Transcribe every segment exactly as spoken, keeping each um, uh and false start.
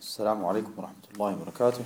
السلام عليكم ورحمة الله وبركاته.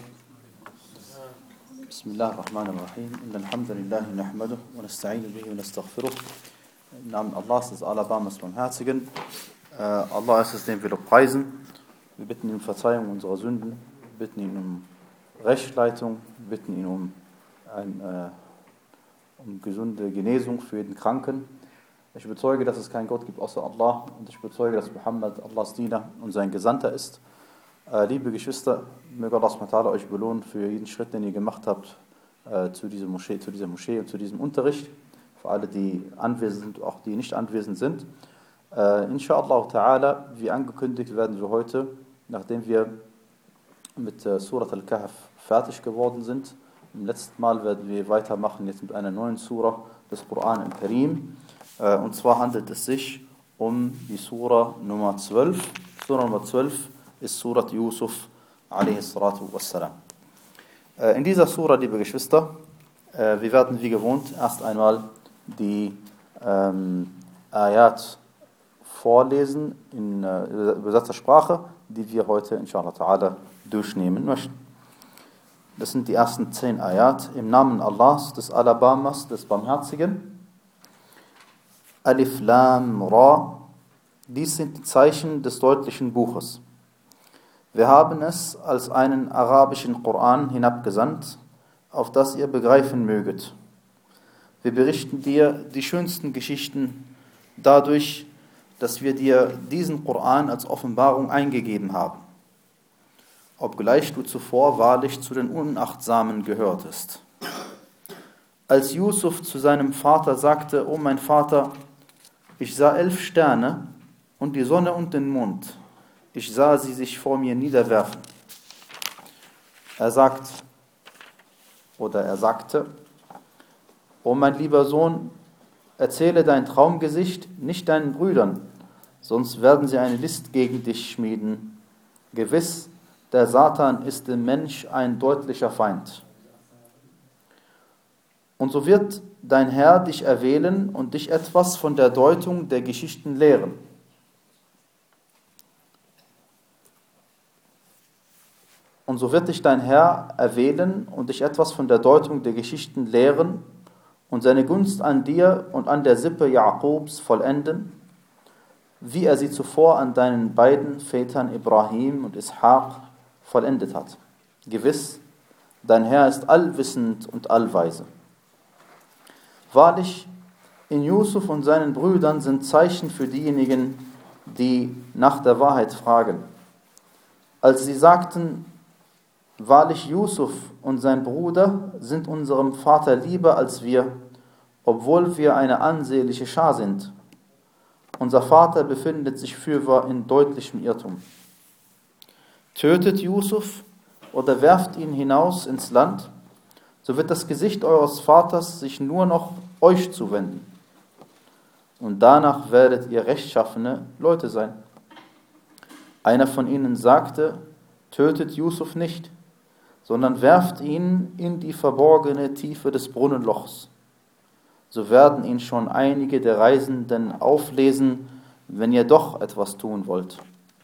بسم الله الرحمن الرحيم. إن الحمد لله نحمده ونستعين به ونستغفره. Im Namen Allahs, des Allerbarmers Barmherzigen. Äh, Allah ist es, den wir preisen. Wir bitten ihn um Verzeihung unserer Sünden. Wir bitten ihn um Rechtsleitung. Wir bitten ihn um, ein, äh, um gesunde Genesung für jeden Kranken. Ich bezeuge, dass es keinen Gott gibt außer Allah. Und ich bezeuge, dass Muhammad Allahs Diener und sein Gesandter ist. Äh, liebe Geschwister, möge Allah subhanahu wa ta'ala euch belohnen für jeden Schritt, den ihr gemacht habt äh, zu, dieser Moschee, zu dieser Moschee und zu diesem Unterricht. Für alle, die anwesend sind, auch die nicht anwesend sind. Äh, Inshallah ta'ala, wie angekündigt, werden wir heute, nachdem wir mit äh, Surat al-Kahf fertig geworden sind, im letzten Mal werden wir weitermachen jetzt mit einer neuen Surah des Koran al-Karim. Äh, und zwar handelt es sich um die Surah Nummer zwölf. Surah Nummer zwölf ist Surat Yusuf alaihi salatu wassalam. Äh, in dieser Surah, liebe Geschwister, äh, wir werden wie gewohnt erst einmal die ähm, Ayat vorlesen in äh, übersetzter Sprache, die wir heute inshallah ta'ala durchnehmen möchten. Das sind die ersten zehn Ayat im Namen Allahs, des Allerbarmers, des Barmherzigen. Alif Lam Ra. Dies sind die Zeichen des deutlichen Buches. Wir haben es als einen arabischen Koran hinabgesandt, auf das ihr begreifen möget. Wir berichten dir die schönsten Geschichten dadurch, dass wir dir diesen Koran als Offenbarung eingegeben haben, obgleich du zuvor wahrlich zu den Unachtsamen gehörtest. Als Yusuf zu seinem Vater sagte: O mein Vater, ich sah elf Sterne und die Sonne und den Mond. Ich sah sie sich vor mir niederwerfen. Er sagt, oder er sagte: O mein lieber Sohn, erzähle dein Traumgesicht nicht deinen Brüdern, sonst werden sie eine List gegen dich schmieden. Gewiss, der Satan ist dem Mensch ein deutlicher Feind. Und so wird dein Herr dich erwählen und dich etwas von der Deutung der Geschichten lehren. Und so wird dich dein Herr erwählen und dich etwas von der Deutung der Geschichten lehren und seine Gunst an dir und an der Sippe Jakobs vollenden, wie er sie zuvor an deinen beiden Vätern Ibrahim und Ishaq vollendet hat. Gewiss, dein Herr ist allwissend und allweise. Wahrlich, in Yusuf und seinen Brüdern sind Zeichen für diejenigen, die nach der Wahrheit fragen. Als sie sagten: Wahrlich, Yusuf und sein Bruder sind unserem Vater lieber als wir, obwohl wir eine ansehnliche Schar sind. Unser Vater befindet sich fürwahr in deutlichem Irrtum. Tötet Yusuf oder werft ihn hinaus ins Land, so wird das Gesicht eures Vaters sich nur noch euch zuwenden. Und danach werdet ihr rechtschaffene Leute sein. Einer von ihnen sagte: Tötet Yusuf nicht, sondern werft ihn in die verborgene Tiefe des Brunnenlochs. So werden ihn schon einige der Reisenden auflesen, wenn ihr doch etwas tun wollt.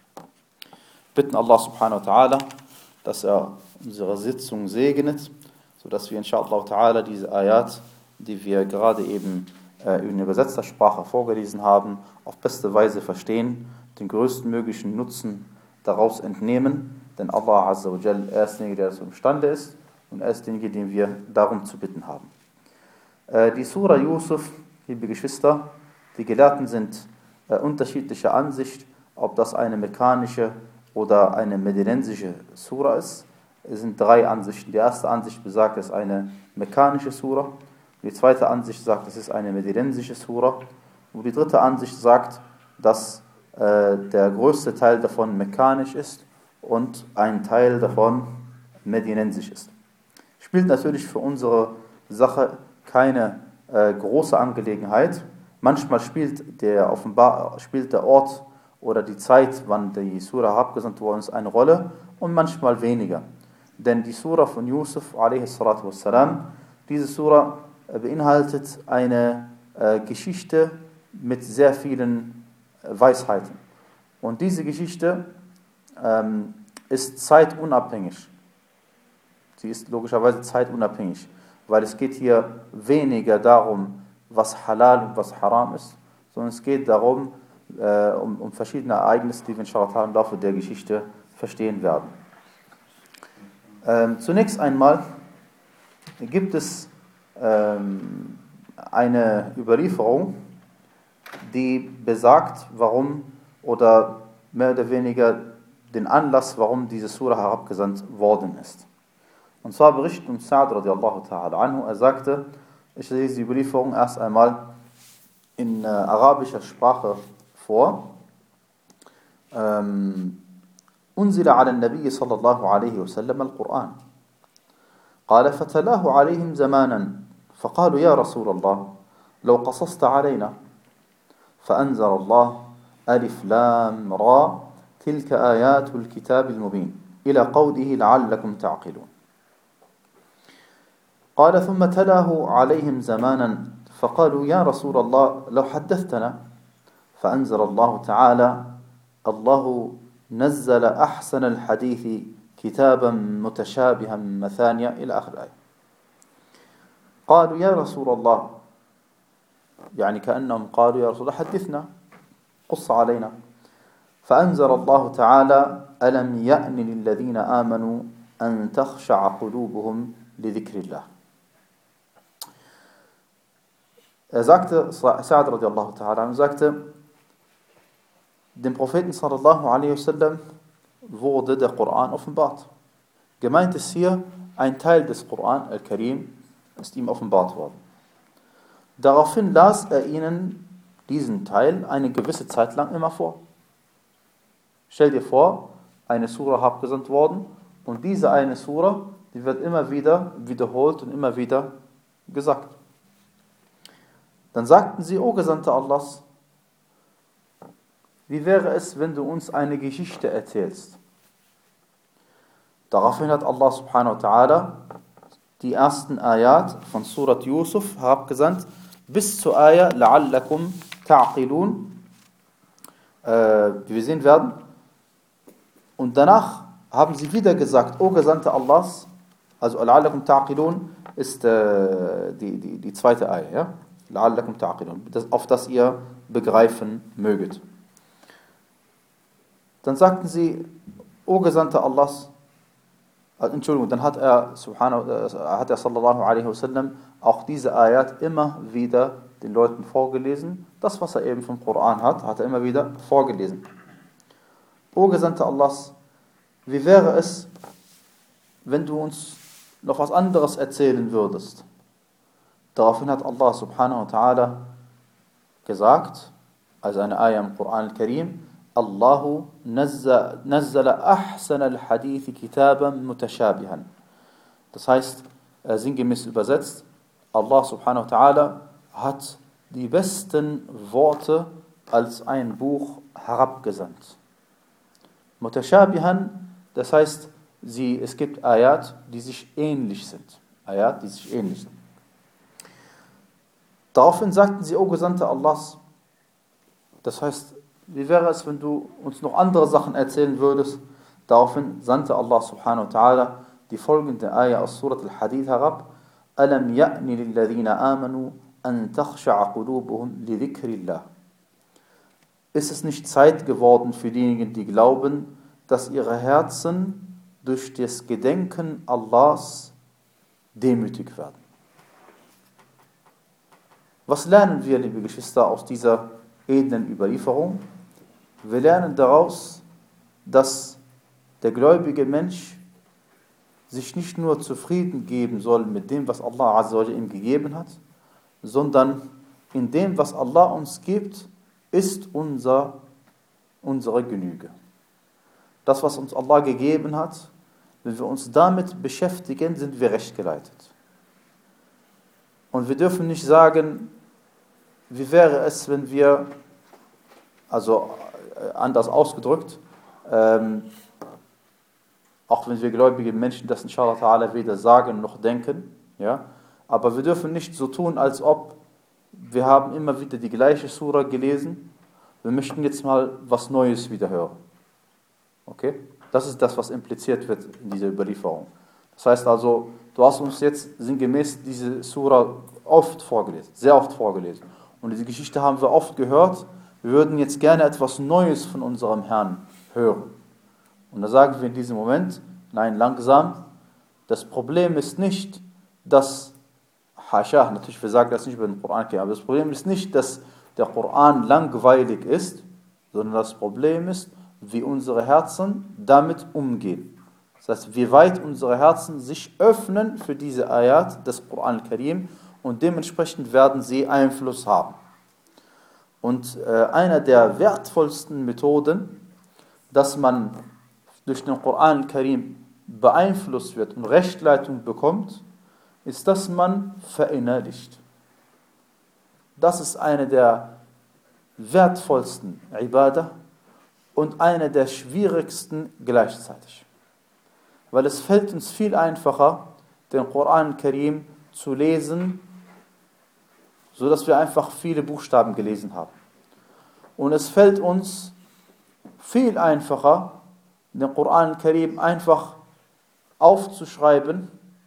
Bitten Allah subhanahu wa ta'ala, dass er unsere Sitzung segnet, sodass wir inshallah ta'ala diese Ayat, die wir gerade eben äh, in übersetzter Sprache vorgelesen haben, auf beste Weise verstehen, den größten möglichen Nutzen daraus entnehmen. Denn Allah Azza wa Jal, er ist derjenige, der das imstande ist, und er ist derjenige, den wir darum zu bitten haben. Äh, die Surah Yusuf, liebe Geschwister, die Gelehrten sind äh, unterschiedlicher Ansicht, ob das eine mekkanische oder eine medinensische Surah ist. Es sind drei Ansichten. Die erste Ansicht besagt, es ist eine mekkanische Surah. Die zweite Ansicht sagt, es ist eine medinensische Surah. Und die dritte Ansicht sagt, dass äh, der größte Teil davon mekkanisch ist und ein Teil davon medinensisch ist. Spielt natürlich für unsere Sache keine äh, große Angelegenheit. Manchmal spielt der, offenbar, spielt der Ort oder die Zeit, wann die Surah abgesandt worden ist, eine Rolle, und manchmal weniger. Denn die Surah von Yusuf alaihi salatu wassalam, diese Surah äh, beinhaltet eine äh, Geschichte mit sehr vielen äh, Weisheiten. Und diese Geschichte ähm, ist zeitunabhängig. Sie ist logischerweise zeitunabhängig, weil es geht hier weniger darum, was halal und was haram ist, sondern es geht darum, äh, um, um verschiedene Ereignisse, die wir inshallah im Laufe der Geschichte verstehen werden. Ähm, zunächst einmal gibt es ähm, eine Überlieferung, die besagt, warum oder mehr oder weniger den Anlass, warum diese Sura herabgesandt worden ist. Und zwar berichtet uns Sa'd radiallahu ta'ala anhu, er sagte, ich lese die Überlieferung erst einmal in äh, arabischer Sprache vor. Ähm, أنزل على النبي صلى الله عليه وسلم القرآن قال فتلاه عليهم زمانا فقالوا يا رسول الله لو قصصت علينا فأنزل الله ألف لام را تلك آيات الكتاب المبين إلى قوله لعلكم تعقلون قال ثم تلاه عليهم زمانا فقالوا يا رسول الله لو حدثتنا فأنزل الله تعالى الله نزل أحسن الحديث كتابا متشابها مثانيا إلى آخر الآية قالوا يا رسول الله يعني كأنهم قالوا يا رسول الله حدثنا قص علينا فأنزل الله تعالى ألم يأن للذين آمنوا أن تخشع قلوبهم لذكر الله. Er sagte, Sa'd radiallahu ta'ala, sagte, dem Propheten sallallahu alaihi wasallam wurde der Koran offenbart. Gemeint ist hier, ein Teil des Koran, Al-Karim, ist ihm offenbart worden. Daraufhin las er ihnen diesen Teil eine gewisse Zeit lang immer vor. Stell dir vor, eine Sura abgesandt worden und diese eine Sura, die wird immer wieder wiederholt und immer wieder gesagt. Dann sagten sie, O Gesandter Allahs, wie wäre es, wenn du uns eine Geschichte erzählst? Daraufhin hat Allah subhanahu wa ta'ala die ersten Ayat von Surat Yusuf herabgesandt, bis zur Ayah La'allakum ta'qilun, äh, wie wir sehen werden. Und danach haben sie wieder gesagt, O Gesandte Allahs, also La'allakum ta'qilun ist äh, die, die, die zweite Ayah, ja? La'allakum ta'qilun, das, auf das ihr begreifen möget. Dann sagten sie, O Gesandte Allahs, also, Entschuldigung, dann hat er, subhanahu, hat er sallallahu alaihi wasallam auch diese Ayat immer wieder den Leuten vorgelesen. Das, was er eben vom Koran hat, hat er immer wieder vorgelesen. O Gesandte Allahs, wie wäre es, wenn du uns noch was anderes erzählen würdest? Daraufhin hat Allah subhanahu wa ta'ala gesagt, also eine Ayah im Koran al-Karim, Allahu nazzala ahsan al-Hadithi kitaban mutashabihan. Das heißt, sinngemäß übersetzt, Allah subhanahu wa ta'ala hat die besten Worte als ein Buch herabgesandt. Mutashabihan, das heißt, sie, es gibt Ayat, die sich ähnlich sind. Ayat, die sich ähnlich sind. Daraufhin sagten sie, O Gesandte Allahs, das heißt, wie wäre es, wenn du uns noch andere Sachen erzählen würdest? Daraufhin sandte Allah subhanahu wa ta'ala die folgende Ayah aus Surat al-Hadid herab. Alam ya'ni lilladhina amanu an takhsha'a qulubuhum li dhikrillah. Ist es nicht Zeit geworden für diejenigen, die glauben, dass ihre Herzen durch das Gedenken Allahs demütig werden? Was lernen wir, liebe Geschwister, aus dieser edlen Überlieferung? Wir lernen daraus, dass der gläubige Mensch sich nicht nur zufrieden geben soll mit dem, was Allah azza wa jalla ihm gegeben hat, sondern in dem, was Allah uns gibt, ist unser, unsere Genüge. Das, was uns Allah gegeben hat, wenn wir uns damit beschäftigen, sind wir rechtgeleitet. Und wir dürfen nicht sagen, wie wäre es, wenn wir, also anders ausgedrückt, ähm, auch wenn wir gläubige Menschen das inshallah ta'ala weder sagen noch denken, ja, aber wir dürfen nicht so tun, als ob wir haben immer wieder die gleiche Sura gelesen, wir möchten jetzt mal was Neues wieder hören. Okay? Das ist das, was impliziert wird in dieser Überlieferung. Das heißt also, du hast uns jetzt sinngemäß diese Sura oft vorgelesen, sehr oft vorgelesen. Und diese Geschichte haben wir oft gehört. Wir würden jetzt gerne etwas Neues von unserem Herrn hören. Und da sagen wir in diesem Moment, nein, langsam, das Problem ist nicht, dass, Hascha, natürlich, wir sagen das nicht über den Koran, aber das Problem ist nicht, dass der Koran langweilig ist, sondern das Problem ist, wie unsere Herzen damit umgehen. Das heißt, wie weit unsere Herzen sich öffnen für diese Ayat des Koran al-Karim und dementsprechend werden sie Einfluss haben. Und äh, einer der wertvollsten Methoden, dass man durch den Koran al-Karim beeinflusst wird und Rechtleitung bekommt, ist, dass man verinnerlicht. Das ist eine der wertvollsten Ibadah und eine der schwierigsten gleichzeitig. Weil es fällt uns viel einfacher, den Koran al-Karim zu lesen, so dass wir einfach viele Buchstaben gelesen haben. Und es fällt uns viel einfacher, den Koran al-Karim einfach aufzuschreiben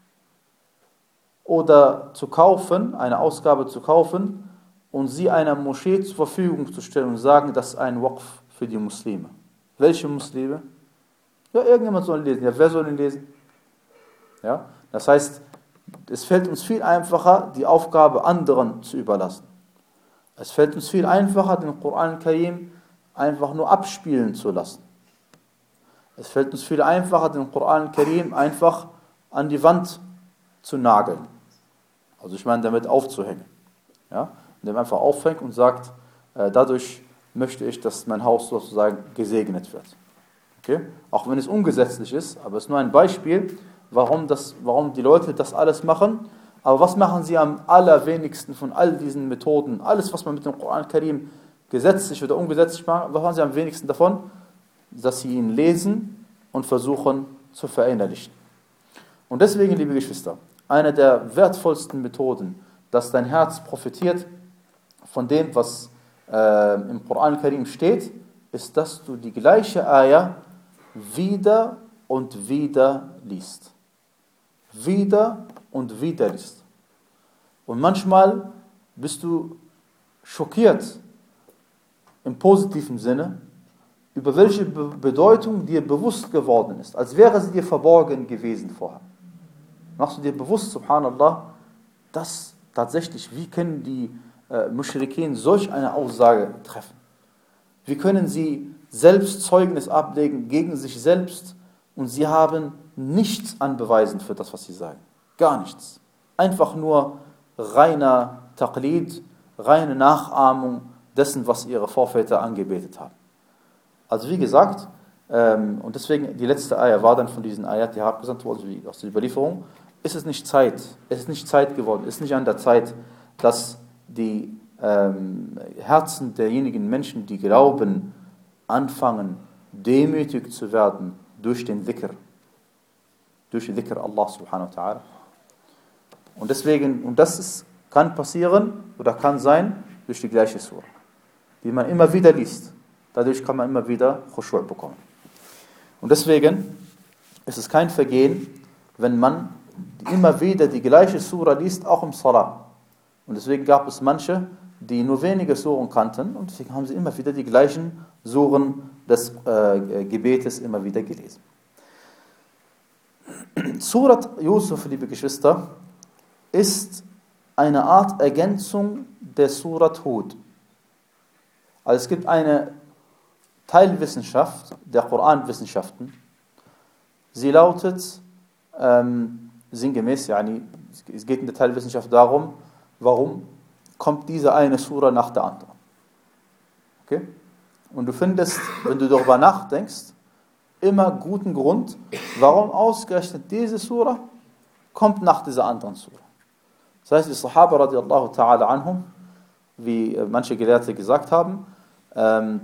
oder zu kaufen, eine Ausgabe zu kaufen und sie einer Moschee zur Verfügung zu stellen und sagen, das ist ein Waqf für die Muslime. Welche Muslime? Ja, irgendjemand soll ihn lesen. Ja, wer soll ihn lesen? Ja, das heißt, es fällt uns viel einfacher, die Aufgabe anderen zu überlassen. Es fällt uns viel einfacher, den Koran al-Karim einfach nur abspielen zu lassen. Es fällt uns viel einfacher, den Koran al-Karim einfach an die Wand zu nageln. Also ich meine, damit aufzuhängen. Ja? Indem man einfach aufhängt und sagt, äh, dadurch möchte ich, dass mein Haus sozusagen gesegnet wird. Okay? Auch wenn es ungesetzlich ist, aber es ist nur ein Beispiel, warum, das, warum die Leute das alles machen. Aber was machen sie am allerwenigsten von all diesen Methoden? Alles, was man mit dem Koran al-Karim gesetzlich oder ungesetzlich macht, was machen sie am wenigsten davon? Dass sie ihn lesen und versuchen zu verinnerlichen. Und deswegen, liebe Geschwister, eine der wertvollsten Methoden, dass dein Herz profitiert von dem, was äh, im Koran al-Karim steht, ist, dass du die gleiche Ayah wieder und wieder liest. Wieder und wieder liest. Und manchmal bist du schockiert im positiven Sinne, über welche Be- Bedeutung dir bewusst geworden ist, als wäre sie dir verborgen gewesen vorher. Machst du dir bewusst, subhanallah, dass tatsächlich, wie können die äh, Muschrikin solch eine Aussage treffen? Wie können sie selbst Zeugnis ablegen gegen sich selbst und sie haben nichts an Beweisen für das, was sie sagen. Gar nichts. Einfach nur reiner Taqlid, reine Nachahmung dessen, was ihre Vorväter angebetet haben. Also wie gesagt, ähm, und deswegen die letzte Ayah war dann von diesen Ayat, die herabgesandt wurden aus der Überlieferung, ist es nicht Zeit, es ist nicht Zeit geworden, es ist nicht an der Zeit, dass die ähm, Herzen derjenigen Menschen, die glauben, anfangen, demütig zu werden durch den Dhikr, durch den Dhikr Allah subhanahu wa ta'ala. Und deswegen, und das ist, kann passieren oder kann sein durch die gleiche Surah, die man immer wieder liest. Dadurch kann man immer wieder Khushu' bekommen. Und deswegen ist es kein Vergehen, wenn man immer wieder die gleiche Surah liest, auch im Salah. Und deswegen gab es manche, die nur wenige Suren kannten und deswegen haben sie immer wieder die gleichen Suren des äh, Gebetes immer wieder gelesen. Surat Yusuf, liebe Geschwister, ist eine Art Ergänzung der Surat Hud. Also es gibt eine Teilwissenschaft der Koranwissenschaften. Sie lautet ähm, sinngemäß, yani, es geht in der Teilwissenschaft darum, warum kommt diese eine Sura nach der anderen. Okay? Und du findest, wenn du darüber nachdenkst, immer guten Grund, warum ausgerechnet diese Sura kommt nach dieser anderen Sura. Das heißt, die Sahaba radiallahu ta'ala anhum, wie manche Gelehrte gesagt haben, ähm,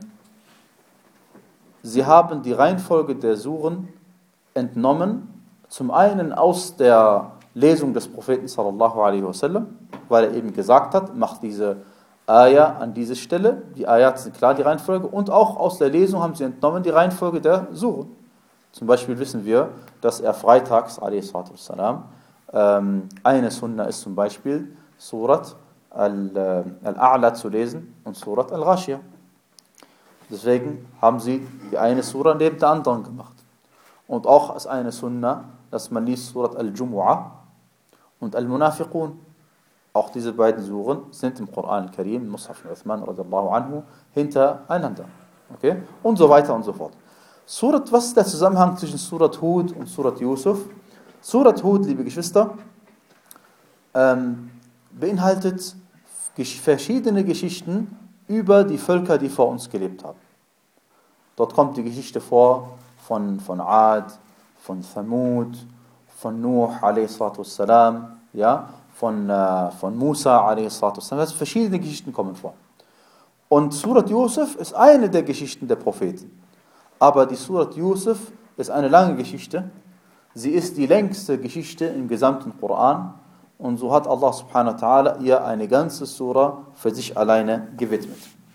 sie haben die Reihenfolge der Suren entnommen, zum einen aus der Lesung des Propheten sallallahu alaihi wasallam, weil er eben gesagt hat, macht diese Ayah an diese Stelle, die Ayat sind klar, die Reihenfolge, und auch aus der Lesung haben sie entnommen die Reihenfolge der Suren. Zum Beispiel wissen wir, dass er freitags, a s. Ähm, eine Sunna ist zum Beispiel Surat Al-A'la zu lesen und Surat Al-Ghashiyah. Deswegen haben sie die eine Surah neben der anderen gemacht. Und auch als eine Sunna, dass man liest Surat Al-Jumu'ah und Al-Munafiqun. Auch diese beiden Suren sind im Koran al-Karim, Mus'haf Uthman radiallahu anhu, hintereinander. Okay? Und so weiter und so fort. Surat, was ist der Zusammenhang zwischen Surat Hud und Surat Yusuf? Surat Hud, liebe Geschwister, ähm, beinhaltet verschiedene Geschichten über die Völker, die vor uns gelebt haben. Dort kommt die Geschichte vor von, von Ad, von Thamud, von Nuh a s, ja, von, äh, von Musa a s. Also verschiedene Geschichten kommen vor. Und Surat Yusuf ist eine der Geschichten der Propheten. Aber die Surat Yusuf ist eine lange Geschichte. Sie ist die längste Geschichte im gesamten Koran. Und so hat Allah subhanahu wa ta'ala ihr eine ganze Surah für sich alleine gewidmet.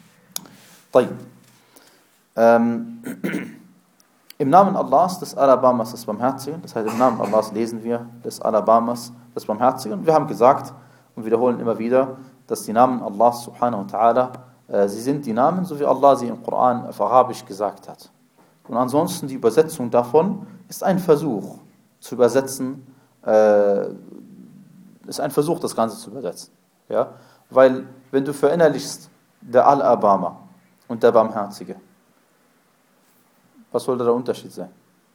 Ähm, Im Namen Allahs, des Alabamas, des Barmherzigen, das heißt im Namen Allahs lesen wir des Alabamas, des Barmherzigen. Wir haben gesagt und wiederholen immer wieder, dass die Namen Allahs subhanahu wa ta'ala, äh, sie sind die Namen, so wie Allah sie im Koran auf Arabisch gesagt hat. Und ansonsten die Übersetzung davon ist ein Versuch zu übersetzen, äh, ist ein Versuch, das Ganze zu übersetzen. Ja? Weil, wenn du verinnerlichst, der Al-Abama und der Barmherzige, was soll da der Unterschied sein?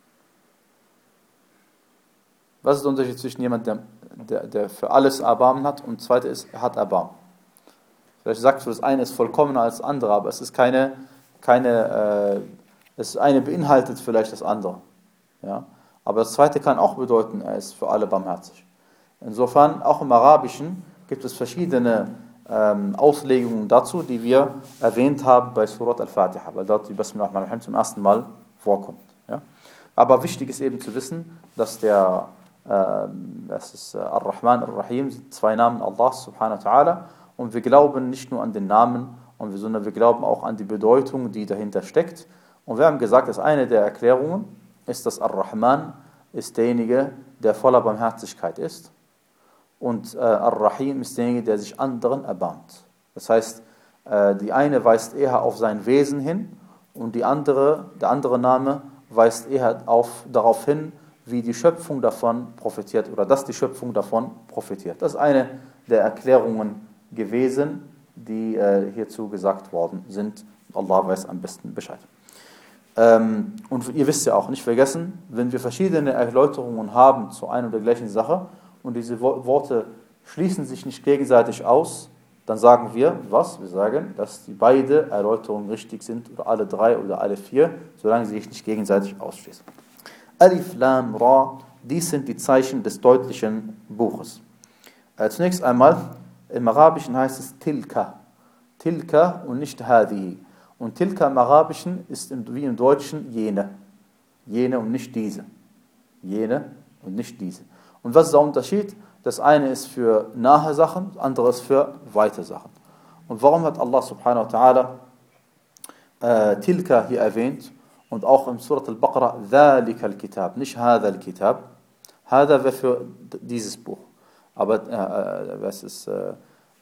Was ist der Unterschied zwischen jemandem, der, der, der für alles Erbarmen hat und zweite ist, er hat Erbarmen? Vielleicht sagst du, das eine ist vollkommener als das andere, aber es ist keine, keine äh, das eine beinhaltet vielleicht das andere. Ja? Aber das zweite kann auch bedeuten, er ist für alle barmherzig. Insofern, auch im Arabischen gibt es verschiedene ähm, Auslegungen dazu, die wir erwähnt haben bei Surat Al-Fatiha, weil dort die Basmala Rahman Rahim zum ersten Mal vorkommt. Ja? Aber wichtig ist eben zu wissen, dass der äh, das ist äh, Ar-Rahman Ar-Rahim, sind zwei Namen Allahs subhanahu wa ta'ala, und wir glauben nicht nur an den Namen, sondern wir glauben auch an die Bedeutung, die dahinter steckt. Und wir haben gesagt, dass eine der Erklärungen ist, dass Ar-Rahman ist derjenige, der voller Barmherzigkeit ist. Und äh, Ar-Rahim ist derjenige, der sich anderen erbarmt. Das heißt, äh, die eine weist eher auf sein Wesen hin und die andere, der andere Name weist eher auf, darauf hin, wie die Schöpfung davon profitiert oder dass die Schöpfung davon profitiert. Das ist eine der Erklärungen gewesen, die äh, hierzu gesagt worden sind. Allah weiß am besten Bescheid. Ähm, und ihr wisst ja auch, nicht vergessen, wenn wir verschiedene Erläuterungen haben zu einer und der gleichen Sache und diese Worte schließen sich nicht gegenseitig aus, dann sagen wir, was? Wir sagen, dass die beide Erläuterungen richtig sind, oder alle drei oder alle vier, solange sie sich nicht gegenseitig ausschließen. Alif, Lam, Ra, dies sind die Zeichen des deutlichen Buches. Äh, zunächst einmal, im Arabischen heißt es Tilka. Tilka und nicht Hadihi. Und Tilka im Arabischen ist im, wie im Deutschen jene. Jene und nicht diese. Jene und nicht diese. Und was ist der Unterschied? Das eine ist für nahe Sachen, das andere ist für weite Sachen. Und warum hat Allah subhanahu wa ta'ala äh, Tilka hier erwähnt? Und auch im Surat al-Baqarah, ذَلِكَ الْكِتَاب, nicht هذا الكتاب. هذا wäre für dieses Buch. Aber äh, was ist, äh,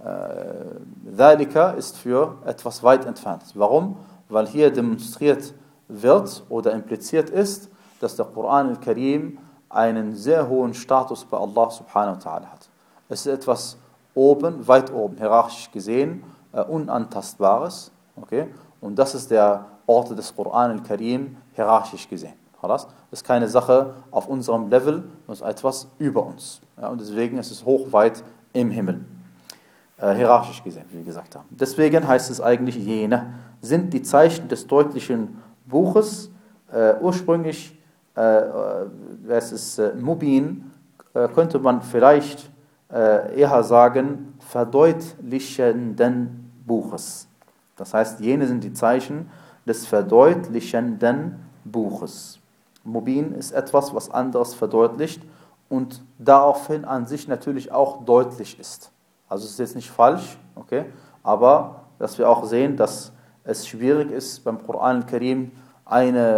ذَلِكَ ist für etwas weit entfernt. Warum? Weil hier demonstriert wird oder impliziert ist, dass der Koran al-Karim einen sehr hohen Status bei Allah subhanahu wa ta'ala hat. Es ist etwas oben, weit oben, hierarchisch gesehen, äh, unantastbares. Okay? Und das ist der Ort des Koran al-Karim, hierarchisch gesehen. Das ist keine Sache auf unserem Level, das ist etwas über uns. Ja, und deswegen ist es hochweit im Himmel. Äh, hierarchisch gesehen, wie wir gesagt haben. Deswegen heißt es eigentlich, jene sind die Zeichen des deutlichen Buches. Äh, ursprünglich, äh, es ist äh, Mubin, äh, könnte man vielleicht äh, eher sagen, verdeutlichenden Buches. Das heißt, jene sind die Zeichen des verdeutlichenden Buches. Mubin ist etwas, was anderes verdeutlicht und daraufhin an sich natürlich auch deutlich ist. Also es ist jetzt nicht falsch, okay, aber dass wir auch sehen, dass es schwierig ist, beim Koran al-Karim eine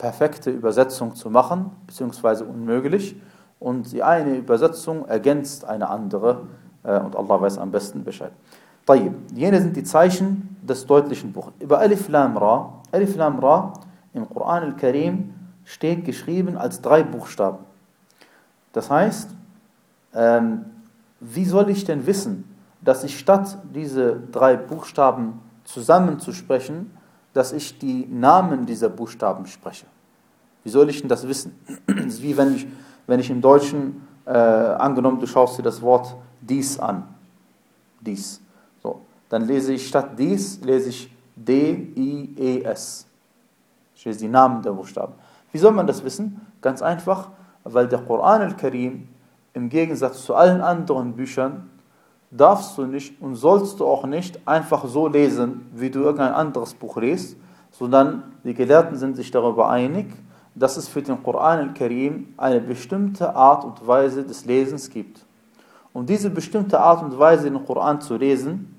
perfekte Übersetzung zu machen, beziehungsweise unmöglich. Und die eine Übersetzung ergänzt eine andere äh, und Allah weiß am besten Bescheid. طيب, jene sind die Zeichen des deutlichen Buches. Über Alif Lam Ra, Alif Lam Ra im Koran al-Karim steht geschrieben als drei Buchstaben. Das heißt, ähm, wie soll ich denn wissen, dass ich statt diese drei Buchstaben zusammenzusprechen, dass ich die Namen dieser Buchstaben spreche? Wie soll ich denn das wissen? Das ist wie wenn ich, wenn ich im Deutschen, äh, angenommen, du schaust dir das Wort dies an. Dies. So, dann lese ich statt dies, lese ich D I E S. Ich lese die Namen der Buchstaben. Wie soll man das wissen? Ganz einfach, weil der Koran al-Karim im Gegensatz zu allen anderen Büchern darfst du nicht und sollst du auch nicht einfach so lesen, wie du irgendein anderes Buch liest, sondern die Gelehrten sind sich darüber einig, dass es für den Koran al-Karim eine bestimmte Art und Weise des Lesens gibt. Und diese bestimmte Art und Weise, den Koran zu lesen,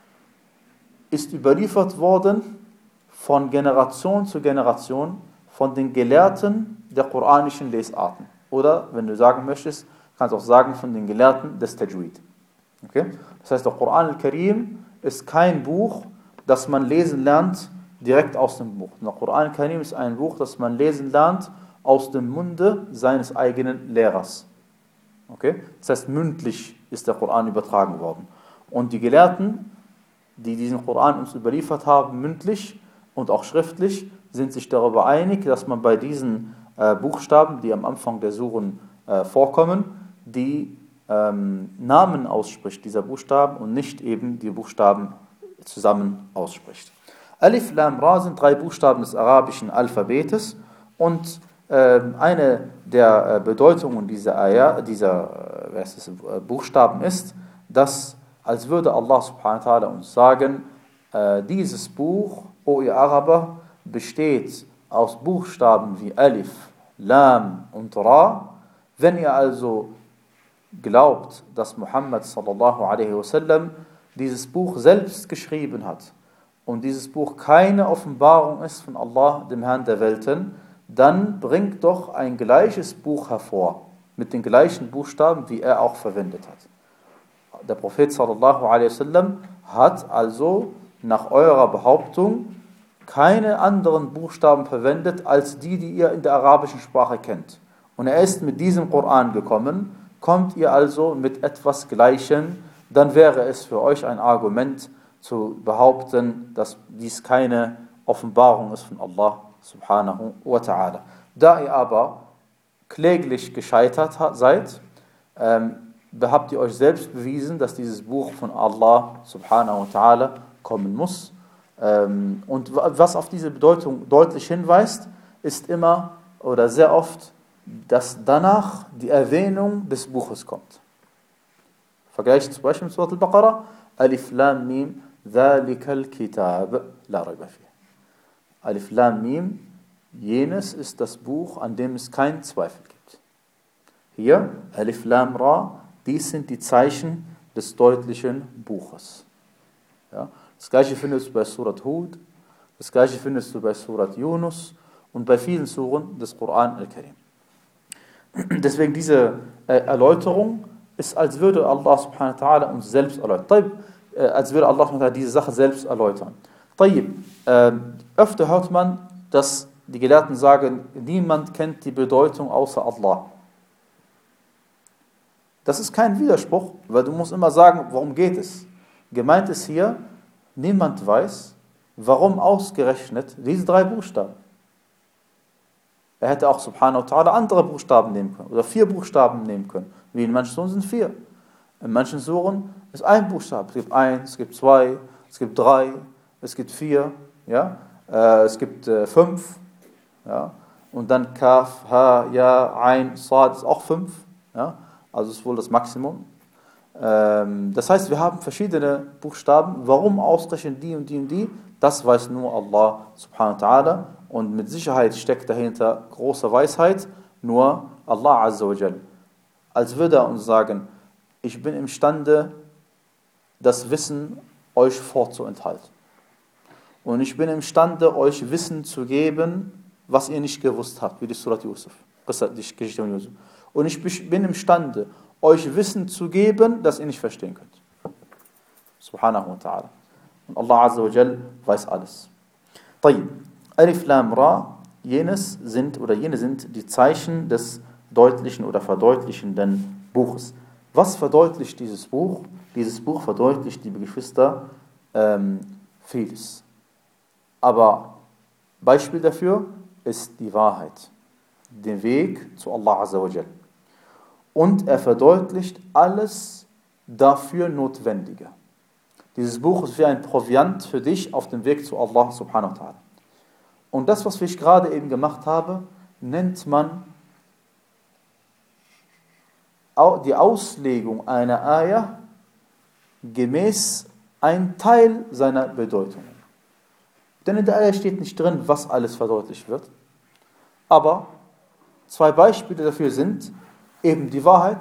ist überliefert worden von Generation zu Generation von den Gelehrten der koranischen Lesarten. Oder, wenn du sagen möchtest, kannst du auch sagen von den Gelehrten des Tajwid. Okay? Das heißt, der Koran al-Karim ist kein Buch, das man lesen lernt direkt aus dem Buch. Der Koran al-Karim ist ein Buch, das man lesen lernt aus dem Munde seines eigenen Lehrers. Okay? Das heißt, mündlich ist der Koran übertragen worden. Und die Gelehrten, die diesen Koran uns überliefert haben, mündlich und auch schriftlich, sind sich darüber einig, dass man bei diesen äh, Buchstaben, die am Anfang der Suren äh, vorkommen, die ähm, Namen ausspricht, dieser Buchstaben, und nicht eben die Buchstaben zusammen ausspricht. Alif, Lam, Ra sind drei Buchstaben des arabischen Alphabetes und äh, eine der äh, Bedeutungen dieser, Ayah, dieser äh, ist, äh, Buchstaben ist, dass, als würde Allah subhanahu wa ta'ala uns sagen, äh, dieses Buch, o ihr Araber, besteht aus Buchstaben wie Alif, Lam und Ra. Wenn ihr also glaubt, dass Muhammad sallallahu alaihi wasallam dieses Buch selbst geschrieben hat und dieses Buch keine Offenbarung ist von Allah, dem Herrn der Welten, dann bringt doch ein gleiches Buch hervor, mit den gleichen Buchstaben, wie er auch verwendet hat. Der Prophet sallallahu alaihi wasallam hat also nach eurer Behauptung keine anderen Buchstaben verwendet, als die, die ihr in der arabischen Sprache kennt. Und er ist mit diesem Koran gekommen. Kommt ihr also mit etwas Gleichem, dann wäre es für euch ein Argument zu behaupten, dass dies keine Offenbarung ist von Allah subhanahu wa ta'ala. Da ihr aber kläglich gescheitert seid, ähm, habt ihr euch selbst bewiesen, dass dieses Buch von Allah subhanahu wa ta'ala kommen muss. Ähm, und was auf diese Bedeutung deutlich hinweist, ist immer oder sehr oft, dass danach die Erwähnung des Buches kommt. Vergleichen zum Beispiel mit Surat al-Baqarah, Alif Lam Mim, Dhalikal Kitab, La Rayba Fih. Alif Lam Mim, jenes ist das Buch, an dem es keinen Zweifel gibt. Hier, Alif Lam Ra, dies sind die Zeichen des deutlichen Buches. Ja? Das gleiche findest du bei Surat Hud, das gleiche findest du bei Surat Yunus und bei vielen Suren des Koran al-Karim. Deswegen diese äh, Erläuterung ist, als würde Allah subhanahu wa ta'ala uns selbst erläutern. Äh, als würde Allah subhanahu wa ta'ala diese Sache selbst erläutern. Äh, öfter hört man, dass die Gelehrten sagen, niemand kennt die Bedeutung außer Allah. Das ist kein Widerspruch, weil du musst immer sagen, worum geht es. Gemeint ist hier, niemand weiß, warum ausgerechnet diese drei Buchstaben. Er hätte auch subhanahu wa ta'ala andere Buchstaben nehmen können oder vier Buchstaben nehmen können. Wie in manchen Suren sind vier. In manchen Suren ist ein Buchstabe. Es gibt eins, es gibt zwei, es gibt drei, es gibt vier, ja? Äh, es gibt äh, fünf. Ja? Und dann Kaf, Ha, Ja, Ein, Sad ist auch fünf. Ja? Also ist wohl das Maximum. Ähm, das heißt, wir haben verschiedene Buchstaben. Warum ausgerechnet die und die und die? Das weiß nur Allah subhanahu wa ta'ala. Und mit Sicherheit steckt dahinter große Weisheit, nur Allah azza wa jal. Als würde er uns sagen, ich bin imstande, das Wissen euch vorzuenthalten. Und ich bin imstande, euch Wissen zu geben, was ihr nicht gewusst habt, wie die Surat Yusuf, die Geschichte von Yusuf. Und ich bin imstande, euch Wissen zu geben, das ihr nicht verstehen könnt. Subhanahu wa ta'ala. Und Allah Azza wa Jal weiß alles. طيب. Alif Lam Ra, jenes sind oder jene sind die Zeichen des deutlichen oder verdeutlichenden Buches. Was verdeutlicht dieses Buch? Dieses Buch verdeutlicht, liebe Geschwister, ähm, vieles. Aber Beispiel dafür ist die Wahrheit, den Weg zu Allah Azza wa Jal. Und er verdeutlicht alles dafür Notwendige. Dieses Buch ist wie ein Proviant für dich auf dem Weg zu Allah subhanahu wa ta'ala. Und das, was ich gerade eben gemacht habe, nennt man die Auslegung einer Ayah gemäß ein Teil seiner Bedeutung. Denn in der Ayah steht nicht drin, was alles verdeutlicht wird. Aber zwei Beispiele dafür sind eben die Wahrheit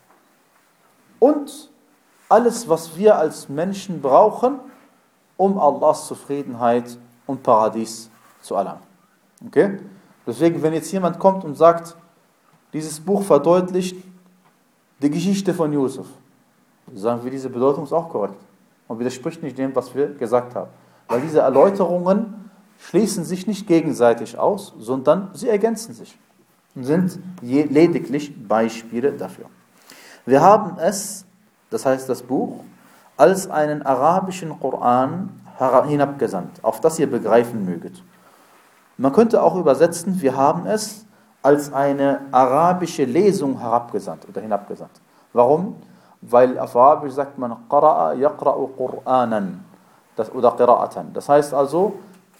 und alles, was wir als Menschen brauchen, um Allahs Zufriedenheit und Paradies zu erlangen. Okay? Deswegen, wenn jetzt jemand kommt und sagt, dieses Buch verdeutlicht die Geschichte von Yusuf, sagen wir, diese Bedeutung ist auch korrekt und widerspricht nicht dem, was wir gesagt haben. Weil diese Erläuterungen schließen sich nicht gegenseitig aus, sondern sie ergänzen sich und sind lediglich Beispiele dafür. Wir haben es, das heißt das Buch, als einen arabischen Koran hinabgesandt, auf das ihr begreifen möget. Man könnte auch übersetzen, wir haben es als eine arabische Lesung herabgesandt oder hinabgesandt. Warum? Weil auf Arabisch sagt man Qara'a yaqra'u Qur'anan das, oder Qira'atan. Das heißt also,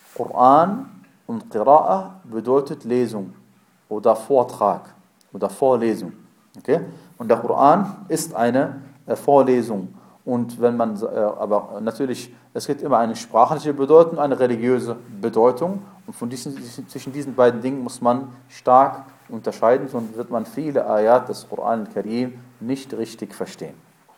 Koran und Qira'a bedeutet Lesung oder Vortrag oder Vorlesung. Okay? Und der Koran ist eine äh, Vorlesung. Und wenn man, äh, aber natürlich, es gibt immer eine sprachliche Bedeutung, eine religiöse Bedeutung. Und von diesen, zwischen diesen beiden Dingen muss man stark unterscheiden, sonst wird man viele Ayat des Koran al-Karim nicht richtig verstehen.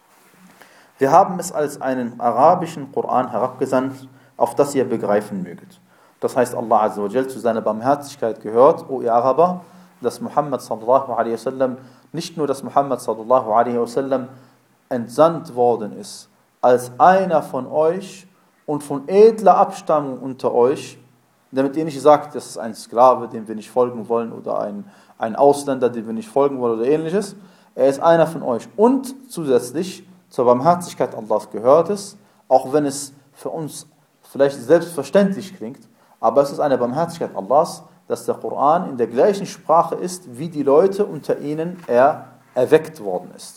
Wir haben es als einen arabischen Koran herabgesandt, auf das ihr begreifen möget. Das heißt, Allah Azza wa Jal zu seiner Barmherzigkeit gehört, o ihr Araber, dass Muhammad sallallahu alaihi wasallam, nicht nur, dass Muhammad sallallahu alaihi wasallam entsandt worden ist, als einer von euch und von edler Abstammung unter euch, damit ihr nicht sagt, das ist ein Sklave, dem wir nicht folgen wollen, oder ein, ein Ausländer, dem wir nicht folgen wollen, oder ähnliches. Er ist einer von euch. Und zusätzlich zur Barmherzigkeit Allahs gehört es, auch wenn es für uns vielleicht selbstverständlich klingt, aber es ist eine Barmherzigkeit Allahs, dass der Koran in der gleichen Sprache ist, wie die Leute unter ihnen er erweckt worden ist.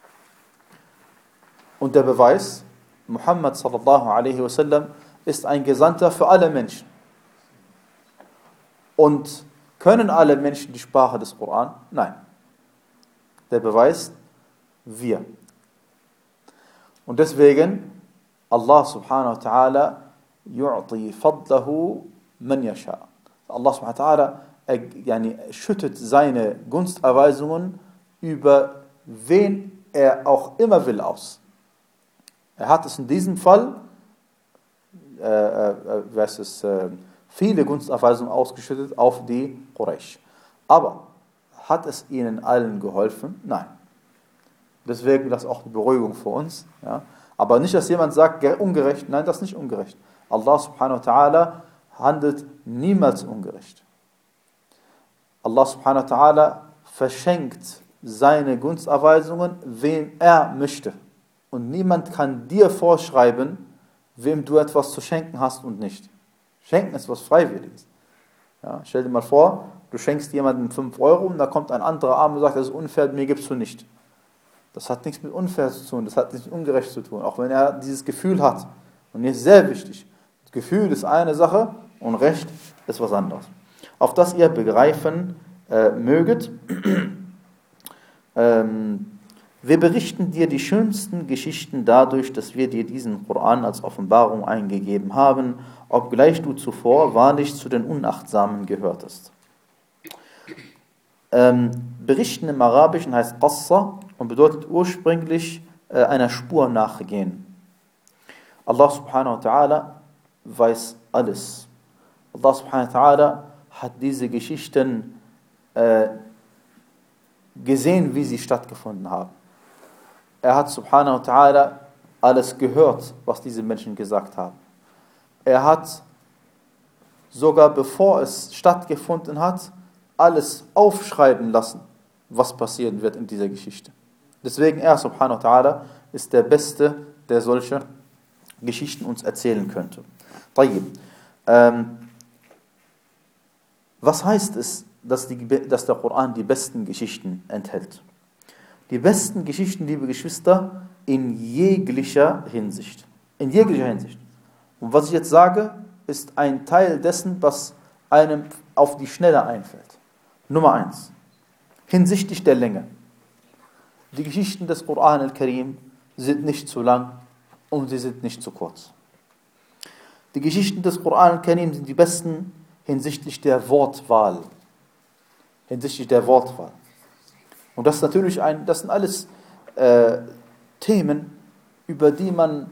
Und der Beweis, Muhammad sallallahu alaihi wasallam ist ein Gesandter für alle Menschen. Und können alle Menschen die Sprache des Koran? Nein. Der Beweis, wir. Und deswegen, Allah subhanahu wa ta'ala yu'ti fadlahu man yasha. Allah subhanahu wa ta'ala yani, schüttet seine Gunsterweisungen über wen er auch immer will aus. Er hat es in diesem Fall äh, äh, was ist, äh, viele Gunsterweisungen ausgeschüttet auf die Quraysh. Aber hat es ihnen allen geholfen? Nein. Deswegen das ist auch eine Beruhigung für uns. Ja? Aber nicht, dass jemand sagt, ungerecht. Nein, das ist nicht ungerecht. Allah subhanahu wa ta'ala handelt niemals ungerecht. Allah subhanahu wa ta'ala verschenkt seine Gunsterweisungen, wem er möchte. Und niemand kann dir vorschreiben, wem du etwas zu schenken hast und nicht. Schenken ist was Freiwilliges. Ja, stell dir mal vor, du schenkst jemandem fünf Euro und da kommt ein anderer Arm und sagt, das ist unfair, mir gibst du nicht. Das hat nichts mit unfair zu tun, das hat nichts mit ungerecht zu tun, auch wenn er dieses Gefühl hat. Und hier ist sehr wichtig, das Gefühl ist eine Sache und Recht ist was anderes. Auf das ihr begreifen äh, möget, ähm, wir berichten dir die schönsten Geschichten dadurch, dass wir dir diesen Koran als Offenbarung eingegeben haben, obgleich du zuvor wahrlich zu den Unachtsamen gehörtest. Ähm, berichten im Arabischen heißt Qassa und bedeutet ursprünglich äh, einer Spur nachgehen. Allah subhanahu wa ta'ala weiß alles. Allah subhanahu wa ta'ala hat diese Geschichten äh, gesehen, wie sie stattgefunden haben. Er hat subhanahu wa ta'ala alles gehört, was diese Menschen gesagt haben. Er hat sogar bevor es stattgefunden hat, alles aufschreiben lassen, was passieren wird in dieser Geschichte. Deswegen er subhanahu wa ta'ala ist der Beste, der solche Geschichten uns erzählen könnte. Ähm, was heißt es, dass, die, dass der Koran die besten Geschichten enthält? Die besten Geschichten, liebe Geschwister, in jeglicher Hinsicht. In jeglicher Hinsicht. Und was ich jetzt sage, ist ein Teil dessen, was einem auf die Schnelle einfällt. Nummer eins. Hinsichtlich der Länge. Die Geschichten des Koran al-Karim sind nicht zu lang und sie sind nicht zu kurz. Die Geschichten des Koran al-Karim sind die besten hinsichtlich der Wortwahl. Hinsichtlich der Wortwahl. Und das ist natürlich ein, das sind alles äh, Themen, über die man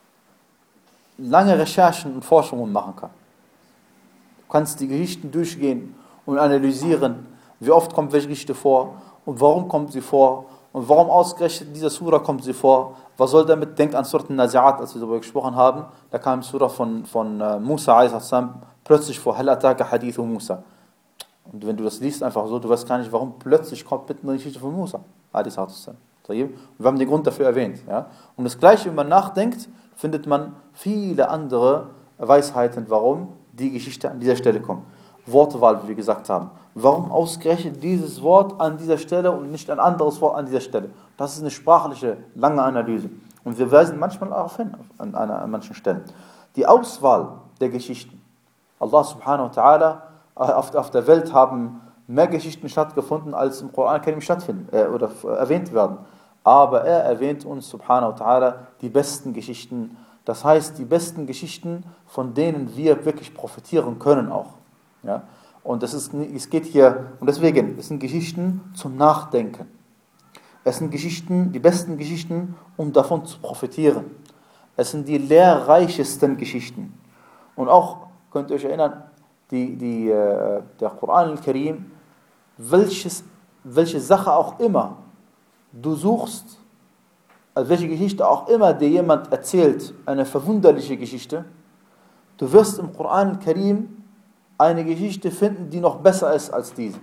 lange Recherchen und Forschungen machen kann. Du kannst die Geschichten durchgehen und analysieren, wie oft kommt welche Geschichte vor und warum kommt sie vor und warum ausgerechnet in dieser Sura kommt sie vor. Was soll damit? Denk an Surat al-Nazi'at, als wir darüber gesprochen haben. Da kam die Sura von, von uh, Musa a s. plötzlich vor, Hal ataka hadithu Musa. Und wenn du das liest einfach so, du weißt gar nicht, warum plötzlich kommt mitten eine Geschichte von Musa a s. Und wir haben den Grund dafür erwähnt. Ja? Und das Gleiche, wenn man nachdenkt, findet man viele andere Weisheiten, warum die Geschichte an dieser Stelle kommt. Wortwahl, wie wir gesagt haben. Warum ausgerechnet dieses Wort an dieser Stelle und nicht ein anderes Wort an dieser Stelle? Das ist eine sprachliche, lange Analyse. Und wir weisen manchmal auch hin, an, an, an manchen Stellen. Die Auswahl der Geschichten. Allah subhanahu wa ta'ala, auf, auf der Welt haben mehr Geschichten stattgefunden, als im Koran kann stattfinden äh, oder erwähnt werden. Aber er erwähnt uns, subhanahu wa ta'ala, die besten Geschichten. Das heißt, die besten Geschichten, von denen wir wirklich profitieren können auch. Ja? Und das ist, es geht hier, und deswegen, es sind Geschichten zum Nachdenken. Es sind Geschichten, die besten Geschichten, um davon zu profitieren. Es sind die lehrreichesten Geschichten. Und auch, könnt ihr euch erinnern, die, die, der Koran al-Karim, welches, welche Sache auch immer du suchst, also welche Geschichte auch immer dir jemand erzählt, eine verwunderliche Geschichte, du wirst im Koran al-Karim eine Geschichte finden, die noch besser ist als diese.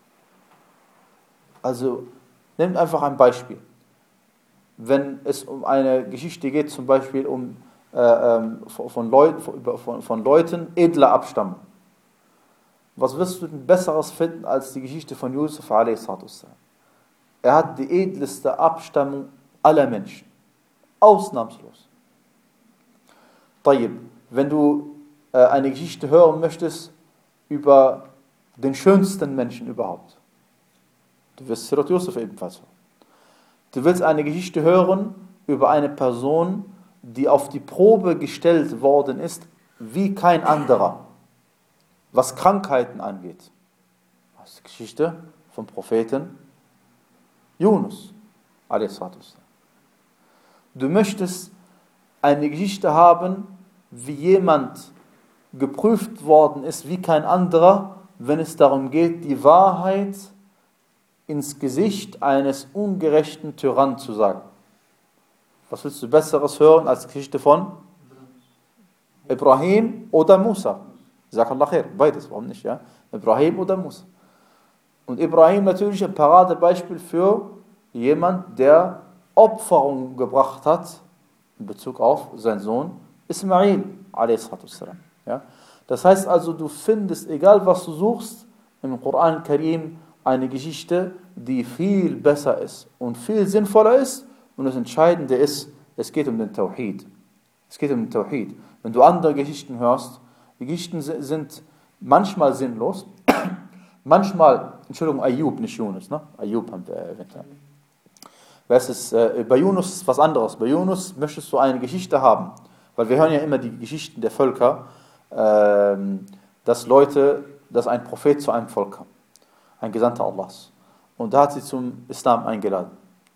Also, nehmt einfach ein Beispiel. Wenn es um eine Geschichte geht, zum Beispiel um äh, ähm, von, Leut, von, von Leuten edler Abstammung. Was wirst du denn Besseres finden als die Geschichte von Yusuf a s. Er hat die edelste Abstammung aller Menschen. Ausnahmslos. Tayyib, wenn du äh, eine Geschichte hören möchtest über den schönsten Menschen überhaupt, du wirst Sirat Yusuf ebenfalls hören. Du willst eine Geschichte hören über eine Person, die auf die Probe gestellt worden ist, wie kein anderer, was Krankheiten angeht. Das ist die Geschichte vom Propheten Yunus a s. Du möchtest eine Geschichte haben, wie jemand geprüft worden ist, wie kein anderer, wenn es darum geht, die Wahrheit ins Gesicht eines ungerechten Tyrannen zu sagen. Was willst du Besseres hören als die Geschichte von Ibrahim oder Musa? Sag Allah khair, beides, warum nicht? Ja? Ibrahim oder Musa. Und Ibrahim natürlich ein Paradebeispiel für jemand, der Opferung gebracht hat in Bezug auf seinen Sohn Ismail a s. Ja? Das heißt also, du findest, egal was du suchst, im Koran al-Karim eine Geschichte, die viel besser ist und viel sinnvoller ist. Und das Entscheidende ist, es geht um den Tawhid. Es geht um den Tawhid. Wenn du andere Geschichten hörst, die Geschichten sind manchmal sinnlos, manchmal, Entschuldigung, Ayub, nicht Yunus, ne? Ayub haben wir erwähnt. Das ist, äh, bei Yunus ist was anderes. Bei Yunus möchtest du eine Geschichte haben, weil wir hören ja immer die Geschichten der Völker, äh, dass Leute, dass ein Prophet zu einem Volk kam, ein Gesandter Allahs. Und da hat sie zum Islam eingeladen.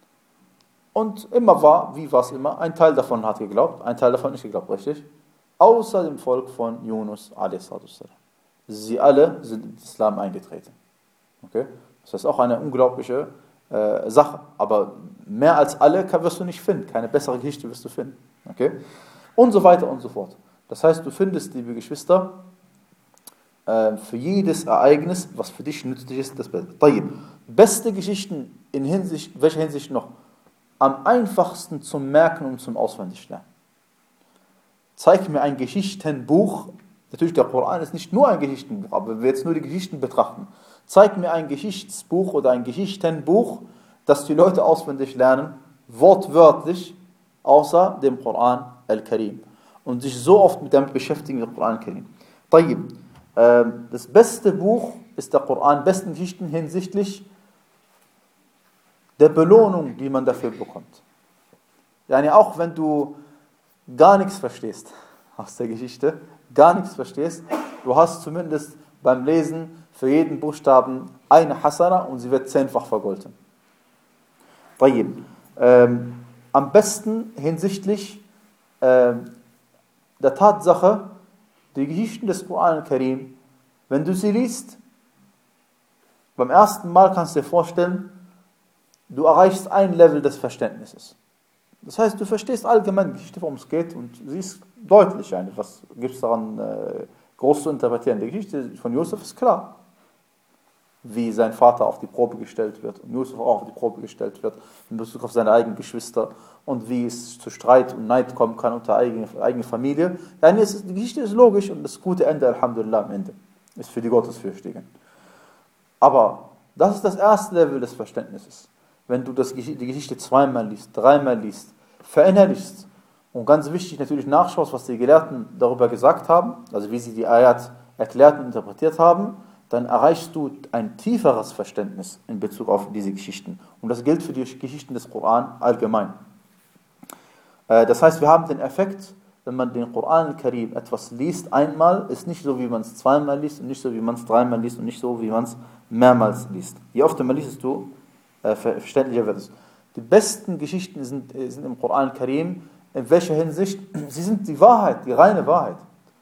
Und immer war, wie war es immer, ein Teil davon hat geglaubt, ein Teil davon nicht geglaubt, richtig? Außer dem Volk von Yunus a s. sie alle sind in den Islam eingetreten. Okay? Das ist auch eine unglaubliche äh, Sache. Aber mehr als alle kann, wirst du nicht finden. Keine bessere Geschichte wirst du finden. Okay? Und so weiter und so fort. Das heißt, du findest, liebe Geschwister, äh, für jedes Ereignis, was für dich nützlich ist, das Beste. Tayyib. Beste Geschichten in Hinsicht, welcher Hinsicht noch? Am einfachsten zum Merken und zum Auswendiglernen. Zeig mir ein Geschichtenbuch. Natürlich, der Koran ist nicht nur ein Geschichtenbuch, aber wenn wir jetzt nur die Geschichten betrachten, zeig mir ein Geschichtsbuch oder ein Geschichtenbuch, das die Leute auswendig lernen, wortwörtlich, außer dem Koran al-Karim. Und sich so oft mit damit beschäftigen, mit dem Koran al-Karim. Tayyib. Das beste Buch ist der Koran, besten Geschichten hinsichtlich der Belohnung, die man dafür bekommt. Yani auch wenn du gar nichts verstehst aus der Geschichte, gar nichts verstehst, du hast zumindest beim Lesen für jeden Buchstaben eine Hasana und sie wird zehnfach vergolten. Ähm, am besten hinsichtlich äh, der Tatsache, die Geschichten des Koran al-Karim, wenn du sie liest, beim ersten Mal kannst du dir vorstellen, du erreichst ein Level des Verständnisses. Das heißt, du verstehst allgemein die Geschichte, worum es geht und siehst deutlich, was gibt es daran äh, groß zu interpretieren. Die Geschichte von Josef ist klar, wie sein Vater auf die Probe gestellt wird und Josef auch auf die Probe gestellt wird in Bezug auf seine eigenen Geschwister und wie es zu Streit und Neid kommen kann unter eigene, eigene Familie. Ja, die Geschichte ist logisch und das gute Ende, Alhamdulillah, am Ende ist für die Gottesfürchtigen. Aber das ist das erste Level des Verständnisses. Wenn du das, die Geschichte zweimal liest, dreimal liest, verinnerlichst und ganz wichtig natürlich nachschaust, was die Gelehrten darüber gesagt haben, also wie sie die Ayat erklärt und interpretiert haben, dann erreichst du ein tieferes Verständnis in Bezug auf diese Geschichten. Und das gilt für die Geschichten des Koran allgemein. Das heißt, wir haben den Effekt, wenn man den Koran al-Karim etwas liest einmal, ist nicht so, wie man es zweimal liest und nicht so, wie man es dreimal liest und nicht so, wie man es mehrmals liest. Je öfter man liest, desto verständlicher wird es. Die besten Geschichten sind, sind im Koran al-Karim. In welcher Hinsicht? Sie sind die Wahrheit, die reine Wahrheit.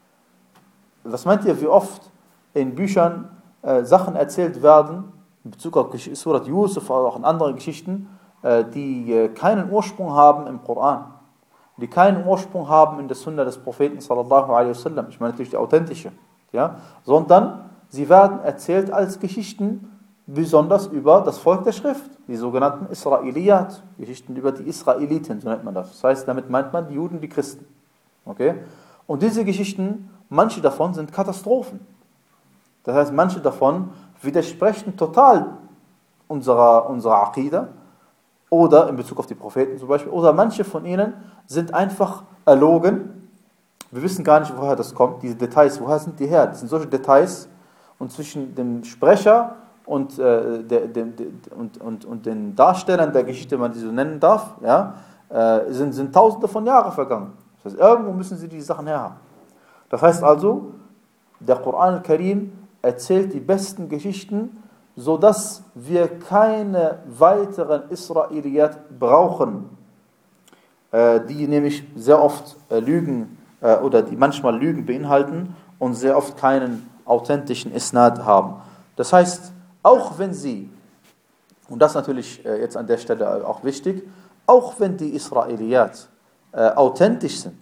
Was meint ihr, wie oft in Büchern äh, Sachen erzählt werden, in Bezug auf Surat Yusuf oder auch in anderen Geschichten, äh, die äh, keinen Ursprung haben im Koran, die keinen Ursprung haben in der Sunna des Propheten sallallahu alaihi wasallam, ich meine natürlich die authentische, ja, sondern sie werden erzählt als Geschichten, besonders über das Volk der Schrift, die sogenannten Israeliyat, Geschichten über die Israeliten, so nennt man das. Das heißt, damit meint man die Juden, die Christen. Okay? Und diese Geschichten, manche davon sind Katastrophen. Das heißt, manche davon widersprechen total unserer, unserer Aqida oder in Bezug auf die Propheten zum Beispiel, oder manche von ihnen sind einfach erlogen. Wir wissen gar nicht, woher das kommt, diese Details, woher sind die her? Das sind solche Details und zwischen dem Sprecher und, äh, der, der, der, und, und, und den Darstellern der Geschichte, wenn man die so nennen darf, ja, äh, sind, sind tausende von Jahren vergangen. Das heißt, irgendwo müssen sie diese Sachen herhaben. Das heißt also, der Koran al-Karim erzählt die besten Geschichten, sodass wir keine weiteren Israeliyat brauchen, äh, die nämlich sehr oft äh, Lügen äh, oder die manchmal Lügen beinhalten und sehr oft keinen authentischen Isnad haben. Das heißt, auch wenn sie, und das ist natürlich äh, jetzt an der Stelle auch wichtig, auch wenn die Israeliyat äh, authentisch sind,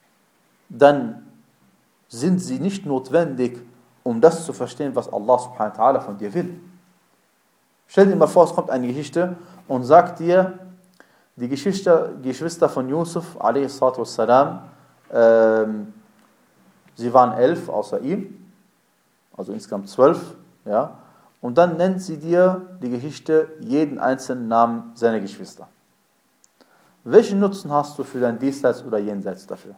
dann sind sie nicht notwendig, um das zu verstehen, was Allah subhanahu wa ta'ala von dir will. Stell dir mal vor, es kommt eine Geschichte und sagt dir, die Geschichte, Geschwister von Yusuf, alayhi salatu wassalam, ähm, sie waren elf außer ihm, also insgesamt zwölf, ja, und dann nennt sie dir die Geschichte, jeden einzelnen Namen seiner Geschwister. Welchen Nutzen hast du für dein Diesseits oder Jenseits dafür?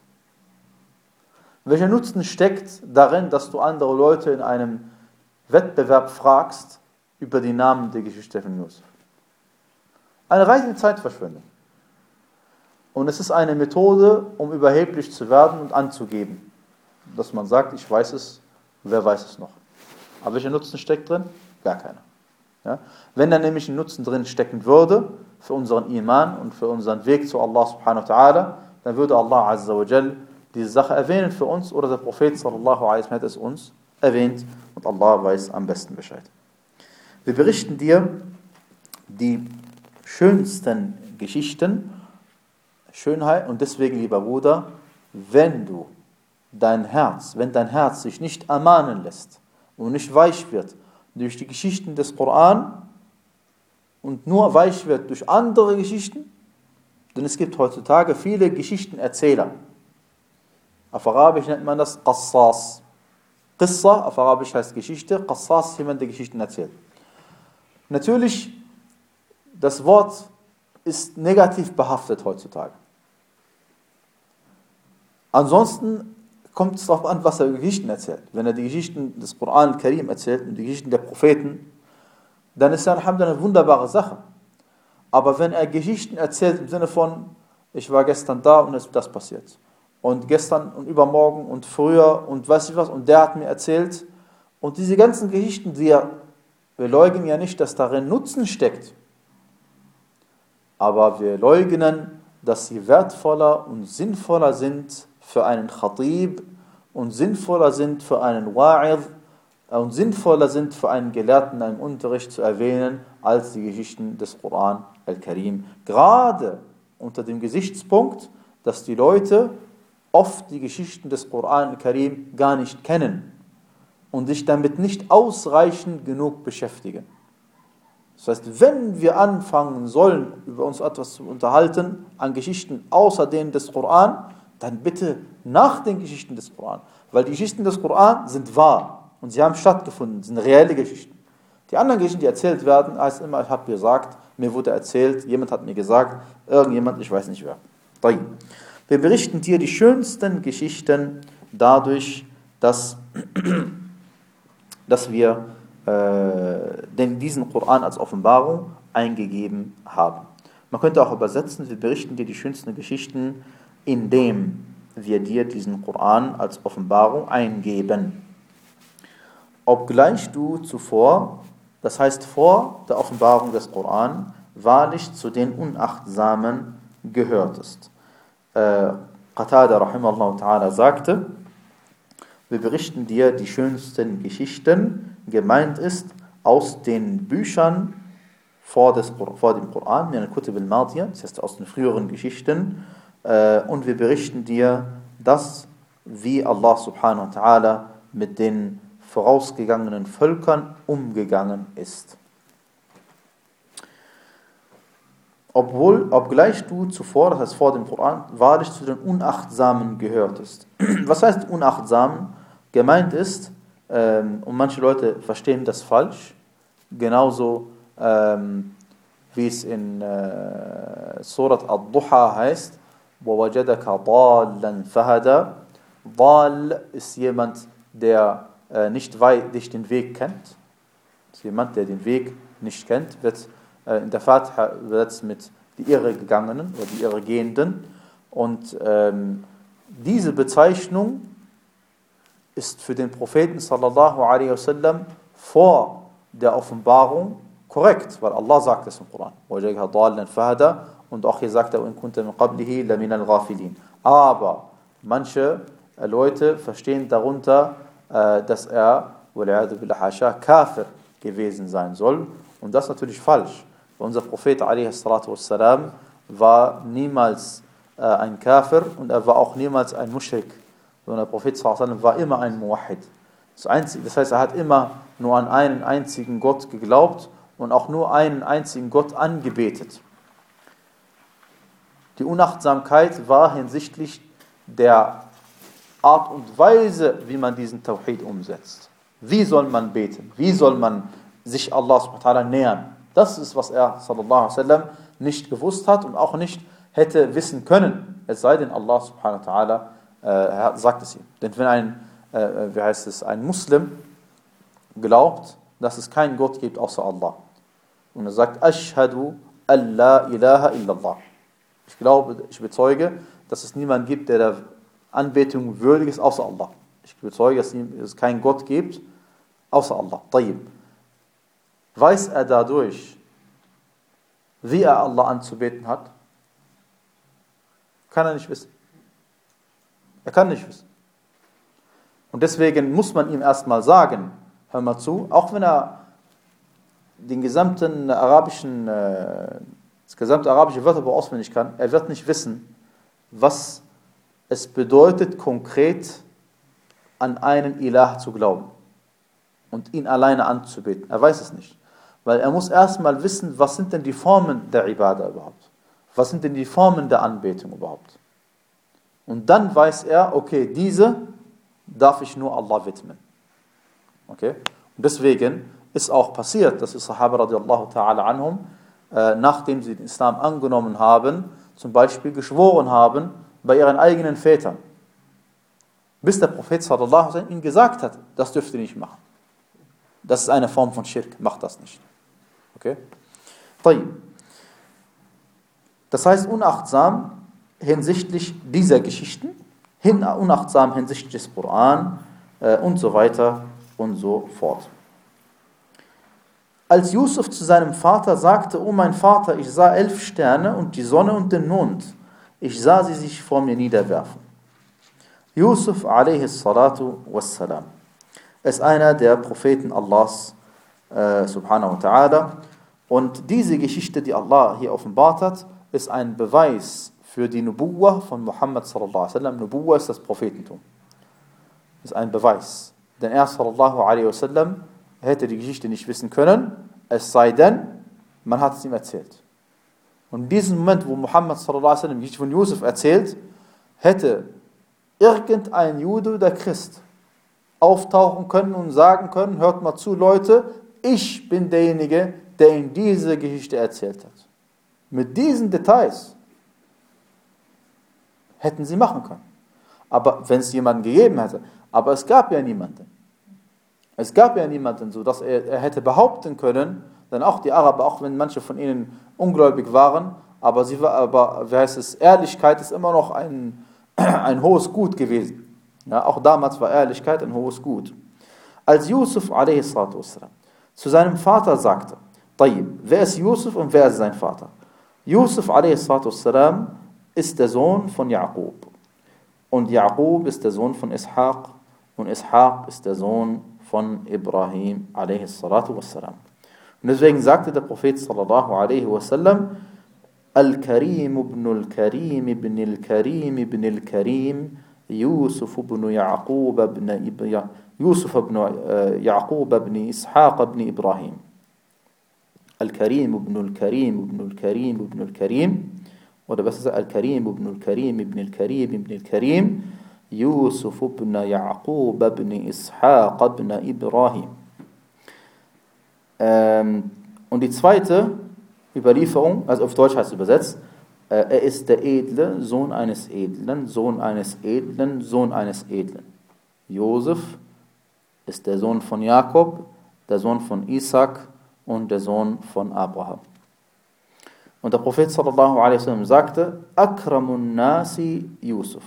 Welcher Nutzen steckt darin, dass du andere Leute in einem Wettbewerb fragst über die Namen der Geschichte von Yusuf? Eine reine Zeitverschwendung. Und es ist eine Methode, um überheblich zu werden und anzugeben, dass man sagt, ich weiß es, wer weiß es noch. Aber welcher Nutzen steckt drin? Gar keiner. Ja? Wenn da nämlich ein Nutzen drin stecken würde, für unseren Iman und für unseren Weg zu Allah subhanahu wa ta'ala, dann würde Allah azza wa jal diese Sache erwähnen für uns, oder der Prophet sallallahu alaihi wasallam hat es uns erwähnt und Allah weiß am besten Bescheid. Wir berichten dir die schönsten Geschichten, Schönheit, und deswegen, lieber Bruder, wenn du dein Herz, wenn dein Herz sich nicht ermahnen lässt und nicht weich wird durch die Geschichten des Koran und nur weich wird durch andere Geschichten, denn es gibt heutzutage viele Geschichtenerzähler. Auf Arabisch nennt man das Qassas. Qissa auf Arabisch heißt Geschichte, Qassas ist jemand, der Geschichten erzählt. Natürlich, das Wort ist negativ behaftet heutzutage. Ansonsten kommt es darauf an, was er über Geschichten erzählt. Wenn er die Geschichten des Koran al-Karim erzählt und die Geschichten der Propheten, dann ist er alhamdulillah eine wunderbare Sache. Aber wenn er Geschichten erzählt im Sinne von, ich war gestern da und es ist das passiert. Und gestern und übermorgen und früher und weiß ich was, und der hat mir erzählt. Und diese ganzen Geschichten, die er, wir leugnen ja nicht, dass darin Nutzen steckt. Aber wir leugnen, dass sie wertvoller und sinnvoller sind für einen Khatib und sinnvoller sind für einen Wa'id und sinnvoller sind für einen Gelehrten in einem Unterricht zu erwähnen, als die Geschichten des Koran al-Karim. Gerade unter dem Gesichtspunkt, dass die Leute oft die Geschichten des Koran al-Karim gar nicht kennen und sich damit nicht ausreichend genug beschäftigen. Das heißt, wenn wir anfangen sollen, über uns etwas zu unterhalten an Geschichten außer denen des Koran, dann bitte nach den Geschichten des Koran. Weil die Geschichten des Koran sind wahr und sie haben stattgefunden, sind reelle Geschichten. Die anderen Geschichten, die erzählt werden, heißt immer, ich habe gesagt, mir wurde erzählt, jemand hat mir gesagt, irgendjemand, ich weiß nicht wer. Wir berichten dir die schönsten Geschichten dadurch, dass, dass wir äh, den, diesen Koran als Offenbarung eingegeben haben. Man könnte auch übersetzen, wir berichten dir die schönsten Geschichten, indem wir dir diesen Koran als Offenbarung eingeben. Obgleich du zuvor, das heißt vor der Offenbarung des Koran, wahrlich zu den Unachtsamen gehörtest. Äh, Qatada rahimahullah ta'ala sagte, wir berichten dir die schönsten Geschichten, gemeint ist aus den Büchern vor, des, vor dem Koran, in Kutub al-Madiyah, das heißt aus den früheren Geschichten, äh, und wir berichten dir das, wie Allah subhanahu wa ta'ala mit den vorausgegangenen Völkern umgegangen ist. Obwohl, obgleich du zuvor, das heißt vor dem Koran, wahrlich zu den Unachtsamen gehörtest. Was heißt Unachtsamen? Gemeint ist, ähm, und manche Leute verstehen das falsch, genauso ähm, wie es in äh, Surat Ad-Duha heißt, وَوَجَدَكَ ضَالًّا فَهَدَى. Dal ist jemand, der äh, nicht weit, nicht den Weg kennt. Das ist jemand, der den Weg nicht kennt, wird äh, in der Fatiha übersetzt mit die Irregegangenen oder die Irregehenden. Und ähm, diese Bezeichnung ist für den Propheten sallallahu alaihi wasallam vor der Offenbarung korrekt, weil Allah sagt es im Koran. وَجَدَكَ ضَالًّا فَهَدَى. Und auch hier sagt er, in kunta min qablihi la min al-ghafilin. Aber manche Leute verstehen darunter, dass er wal'iyadu billah hasha Kafir gewesen sein soll. Und das ist natürlich falsch. Unser Prophet alaihi salatu wassalam war niemals ein Kafir und er war auch niemals ein Mushrik. Sondern der Prophet sallallahu alaihi wasallam war immer ein Muwahhid. Das Einzige, das heißt, er hat immer nur an einen einzigen Gott geglaubt und auch nur einen einzigen Gott angebetet. Die Unachtsamkeit war hinsichtlich der Art und Weise, wie man diesen Tawhid umsetzt. Wie soll man beten? Wie soll man sich Allah subhanahu wa ta'ala nähern? Das ist, was er sallallahu alaihi wasallam nicht gewusst hat und auch nicht hätte wissen können. Es sei denn, Allah subhanahu wa ta'ala äh, sagt es ihm. Denn wenn ein, äh, wie heißt es, ein Muslim glaubt, dass es keinen Gott gibt außer Allah und er sagt, Ashhadu an la ilaha illallah. Ich glaube, ich bezeuge, dass es niemanden gibt, der der Anbetung würdig ist, außer Allah. Ich bezeuge, dass es keinen Gott gibt, außer Allah. Tayyib. Weiß er dadurch, wie er Allah anzubeten hat? Kann er nicht wissen. Er kann nicht wissen. Und deswegen muss man ihm erstmal sagen, hör mal zu, auch wenn er den gesamten arabischen, das gesamte arabische Wörterbuch auswendig kann, er wird nicht wissen, was es bedeutet, konkret an einen Ilah zu glauben und ihn alleine anzubeten. Er weiß es nicht. Weil er muss erstmal wissen, was sind denn die Formen der Ibadah überhaupt? Was sind denn die Formen der Anbetung überhaupt? Und dann weiß er, okay, diese darf ich nur Allah widmen. Okay? Und deswegen ist auch passiert, dass die Sahaba radiallahu ta'ala anhum, äh, nachdem sie den Islam angenommen haben, zum Beispiel geschworen haben bei ihren eigenen Vätern. Bis der Prophet sallallahu alaihi wasallam ihnen gesagt hat, das dürft ihr nicht machen. Das ist eine Form von Schirk, macht das nicht. Okay? Das heißt, unachtsam hinsichtlich dieser Geschichten, hin, unachtsam hinsichtlich des Koran äh, und so weiter und so fort. Als Yusuf zu seinem Vater sagte, oh mein Vater, ich sah elf Sterne und die Sonne und den Mond. Ich sah sie sich vor mir niederwerfen. Yusuf a.s. wassalam ist einer der Propheten Allahs äh, subhanahu wa ta'ala. Und diese Geschichte, die Allah hier offenbart hat, ist ein Beweis für die Nubuwwah von Muhammad sallallahu alaihi wasallam. Nubuwwah ist das Prophetentum. Das ist ein Beweis. Denn er sallallahu alaihi wasallam hätte die Geschichte nicht wissen können, es sei denn, man hat es ihm erzählt. Und in diesem Moment, wo Muhammad sallallahu alaihi wasallam die Geschichte von Yusuf erzählt, hätte irgendein Jude oder Christ auftauchen können und sagen können, hört mal zu, Leute, ich bin derjenige, der Ihnen diese Geschichte erzählt hat. Mit diesen Details hätten sie machen können. Aber wenn es jemanden gegeben hätte, aber es gab ja niemanden. Es gab ja niemanden, so dass er, er hätte behaupten können, denn auch die Araber, auch wenn manche von ihnen ungläubig waren, aber, sie war, aber wie heißt es, Ehrlichkeit ist immer noch ein, ein hohes Gut gewesen. Ja, auch damals war Ehrlichkeit ein hohes Gut. Als Yusuf a s. zu seinem Vater sagte, Tayyib, wer ist Yusuf und wer ist sein Vater? Yusuf a s. ist der Sohn von Jaqub. Und Jaqub ist der Sohn von Ishaq. Und Ishaq ist der Sohn von Ibrahim a s. Und deswegen sagte der Prophet sallallahu alaihi wasallam, Al-Karim ibn al-Karim ibn al-Karim ibn al-Karim Yusuf ibn Yaqub ibn Yusuf ibn Yaqub ibn Ishaq ibn Ibrahim. Al-Karim ibn al-Karim ibn al-Karim ibn al-Karim oder was ist das? Al-Karim ibn al-Karim ibn al-Karim ibn al-Karim Yusuf ibn Yaqub ibn Ishaq ibn Ibrahim. Ähm, und die zweite Überlieferung, also auf Deutsch heißt es übersetzt, äh, er ist der edle Sohn eines Edlen, Sohn eines Edlen, Sohn eines Edlen. Josef ist der Sohn von Jakob, der Sohn von Isaac und der Sohn von Abraham. Und der Prophet sallallahu alaihi wasallam sagte, Akramun Nasi Yusuf,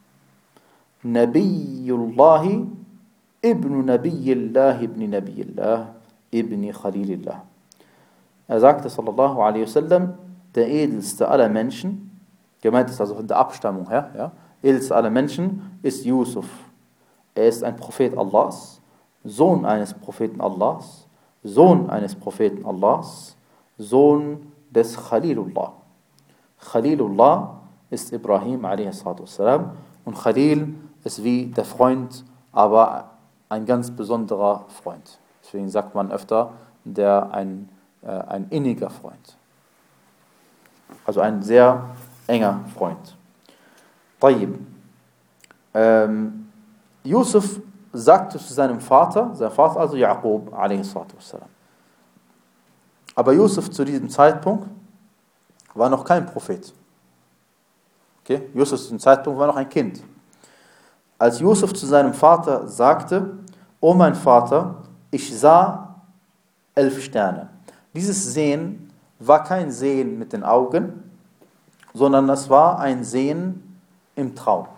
Nabiyullahi ibn Nabiyillah ibn Nabiyillah ibn Khalilillah. Er sagte sallallahu alaihi wasallam, der edelste aller Menschen, gemeint ist also von der Abstammung her, ja, edelste aller Menschen ist Yusuf. Er ist ein Prophet Allahs, Sohn eines Propheten Allahs, Sohn eines Propheten Allahs, Sohn des Khalilullah. Khalilullah ist Ibrahim a.s. und Khalil ist wie der Freund, aber ein ganz besonderer Freund. Deswegen sagt man öfter, der ein, äh, ein inniger Freund. Also ein sehr enger Freund. Tayyib. Ähm, Yusuf sagte zu seinem Vater, sein Vater also Jaqub a.s. Aber Yusuf zu diesem Zeitpunkt war noch kein Prophet. Okay? Yusuf zu diesem Zeitpunkt war noch ein Kind. Als Yusuf zu seinem Vater sagte, O mein Vater, ich sah elf Sterne. Dieses Sehen war kein Sehen mit den Augen, sondern es war ein Sehen im Traum.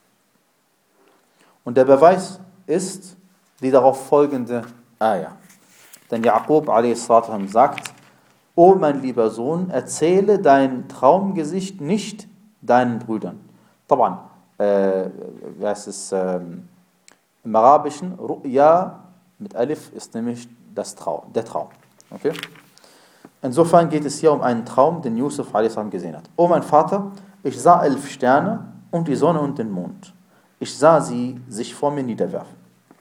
Und der Beweis ist die darauf folgende Ayah. Denn Jaqub a s. sagt, O mein lieber Sohn, erzähle dein Traumgesicht nicht deinen Brüdern. Taban, äh, es ist, äh, im Arabischen, Ru'ya mit Alif ist nämlich das Traum, der Traum. Okay? Insofern geht es hier um einen Traum, den Yusuf a s. gesehen hat. O mein Vater, ich sah elf Sterne und die Sonne und den Mond. Ich sah sie sich vor mir niederwerfen.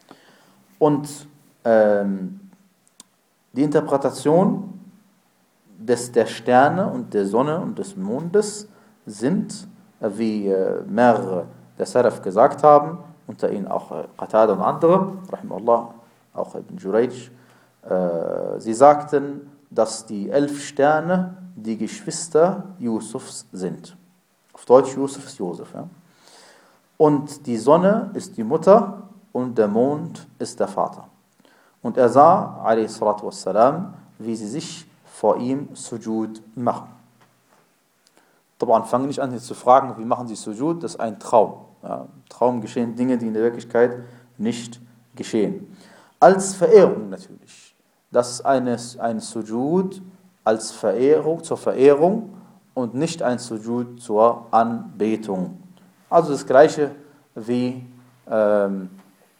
Und ähm, die Interpretation des, der Sterne und der Sonne und des Mondes sind, wie äh, mehrere der Salaf gesagt haben, unter ihnen auch äh, Qatada und andere, rahimahullah, auch Ibn Jurayj, äh, sie sagten, dass die elf Sterne die Geschwister Yusufs sind. Auf Deutsch Yusuf ist Josef. Ja? Und die Sonne ist die Mutter und der Mond ist der Vater. Und er sah, alayhi salatu wassalam, wie sie sich vor ihm Sujud machen. Aber fangen nicht an, hier zu fragen, wie machen sie Sujud? Das ist ein Traum. Ja, Im Traum geschehen Dinge, die in der Wirklichkeit nicht geschehen. Als Verehrung natürlich. Das ist eine, ein Sujud als Verehrung, zur Verehrung und nicht ein Sujud zur Anbetung. Also das Gleiche wie ähm,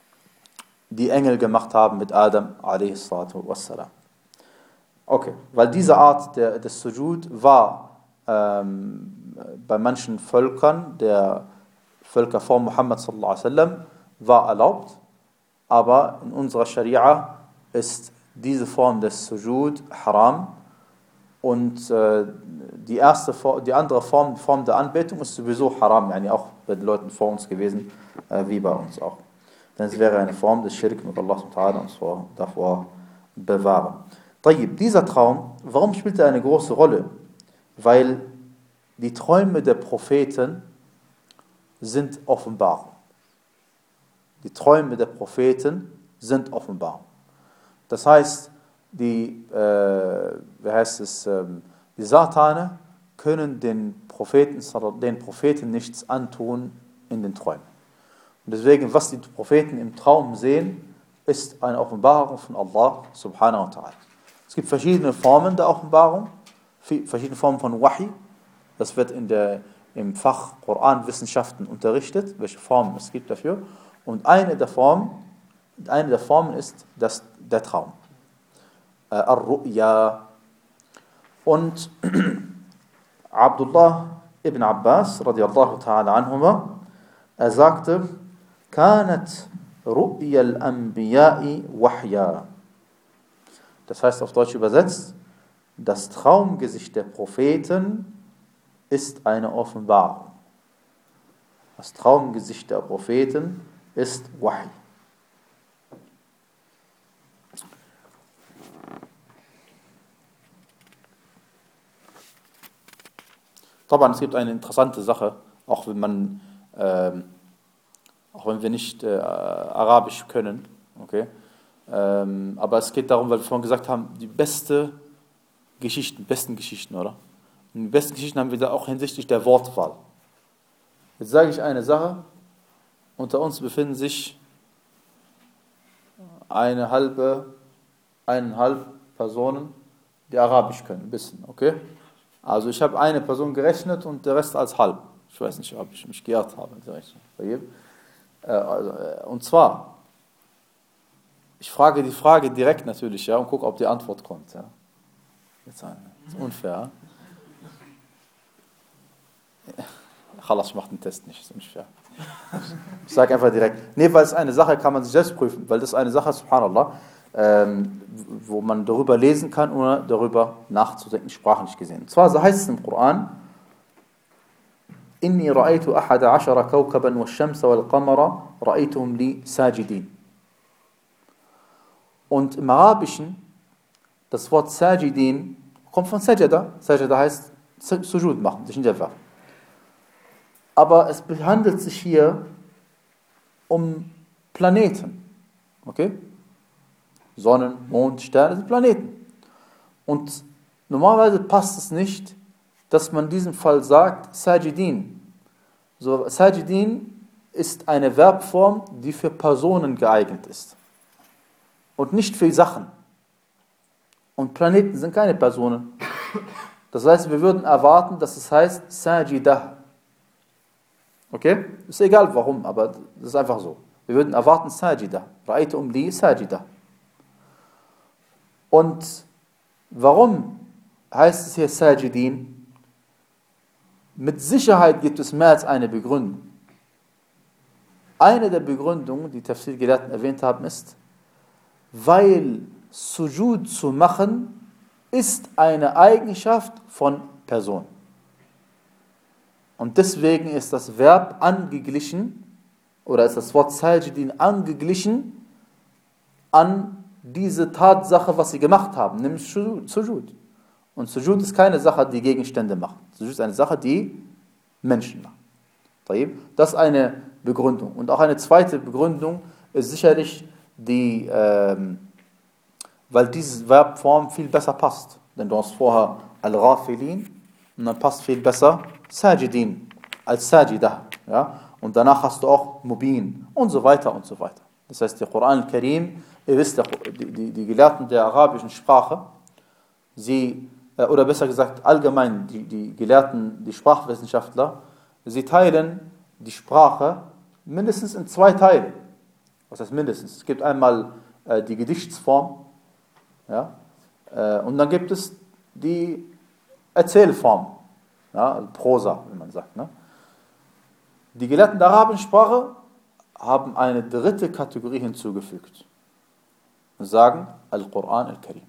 die Engel gemacht haben mit Adam alayhi salatu wassalam. Okay, weil diese Art der, des Sujud war ähm, bei manchen Völkern, der Völker vor Muhammad sallallahu alaihi wasallam, war erlaubt, aber in unserer Scharia ist diese Form des Sujud haram und äh, die erste, die andere Form, Form der Anbetung ist sowieso haram, yani auch bei den Leuten vor uns gewesen, äh, wie bei uns auch. Denn es wäre eine Form des Schirk mit Allah subhanahu wa ta'ala uns vor, davor bewahren. Tayyib, dieser Traum, warum spielt er eine große Rolle? Weil die Träume der Propheten sind Offenbarung. Die Träume der Propheten sind Offenbarung. Das heißt, die, äh, wie heißt es, ähm, die Satane können den Propheten, den Propheten nichts antun in den Träumen. Und deswegen, was die Propheten im Traum sehen, ist eine Offenbarung von Allah subhanahu wa ta'ala. Es gibt verschiedene Formen der Offenbarung, verschiedene Formen von Wahi. Das wird in der, im Fach Koranwissenschaften unterrichtet, welche Formen es gibt dafür. Und eine der Formen, eine der Formen ist das, der Traum. Äh, Ar-Ru'ya. Und Abdullah ibn Abbas, radiallahu ta'ala anhuma, er sagte, Kanat Ru'ya al-Anbiya'i Wahya. Das heißt auf Deutsch übersetzt, das Traumgesicht der Propheten ist eine Offenbarung. Das Traumgesicht der Propheten ist Wahi. Aber es gibt eine interessante Sache, auch wenn man, äh, auch wenn wir nicht äh, Arabisch können, okay? Ähm, aber es geht darum, weil wir vorhin gesagt haben, die beste Geschichten, besten Geschichten, oder? Und die besten Geschichten haben wir da auch hinsichtlich der Wortwahl. Jetzt sage ich eine Sache, unter uns befinden sich eine halbe, eineinhalb Personen, die Arabisch können, ein bisschen, okay? Also ich habe eine Person gerechnet und der Rest als halb. Ich weiß nicht, ob ich mich geirrt habe. Und zwar, ich frage die Frage direkt natürlich, ja, und gucke, ob die Antwort kommt. Ja. Jetzt das ist unfair. Khalas, ich mache den Test nicht, das ist unfair. Ich sage einfach direkt. Nee, weil es eine Sache, kann man sich selbst prüfen, weil das ist eine Sache, subhanallah, ähm, wo man darüber lesen kann, ohne darüber nachzudenken, sprachlich gesehen. Und zwar so heißt es im Koran, Inni ra'aytu ahada ashara kawkaban wa shamsa wal qamara ra'aytuhum li sajidin. Und im Arabischen, das Wort Sajidin kommt von Sajada. Sajada heißt Sujud machen, sich niederwerfen. Aber es handelt sich hier um Planeten. Okay? Sonnen, Mond, Sterne sind Planeten. Und normalerweise passt es nicht, dass man in diesem Fall sagt Sajidin. So, Sajidin ist eine Verbform, die für Personen geeignet ist. Und nicht für Sachen. Und Planeten sind keine Personen. Das heißt, wir würden erwarten, dass es heißt Sajidah. Okay? Ist egal warum, aber das ist einfach so. Wir würden erwarten Sajida. Ra'aytum li Sajida. Und warum heißt es hier Sajidin? Mit Sicherheit gibt es mehr als eine Begründung. Eine der Begründungen, die Tafsir-Gelehrten erwähnt haben, ist, weil Sujud zu machen ist eine Eigenschaft von Person. Und deswegen ist das Verb angeglichen, oder ist das Wort Sajidin angeglichen an diese Tatsache, was sie gemacht haben, nämlich Sujud. Und Sujud ist keine Sache, die Gegenstände machen. Sujud ist eine Sache, die Menschen machen. Das ist eine Begründung. Und auch eine zweite Begründung ist sicherlich die, ähm, weil diese Verbform viel besser passt. Denn du hast vorher Al-Ghafilin und dann passt viel besser Sajidin als Sajidah. Ja? Und danach hast du auch Mubin und so weiter und so weiter. Das heißt, der Koran al-Karim, ihr wisst, die, die, die Gelehrten der arabischen Sprache, sie, oder besser gesagt allgemein die, die Gelehrten, die Sprachwissenschaftler, sie teilen die Sprache mindestens in zwei Teile. Was heißt mindestens? Es gibt einmal äh, die Gedichtsform, ja, äh, und dann gibt es die Erzählform, ja, Prosa, wie man sagt. Ne? Die Gelehrten der arabischen Sprache haben eine dritte Kategorie hinzugefügt und sagen Al-Quran al-Karim.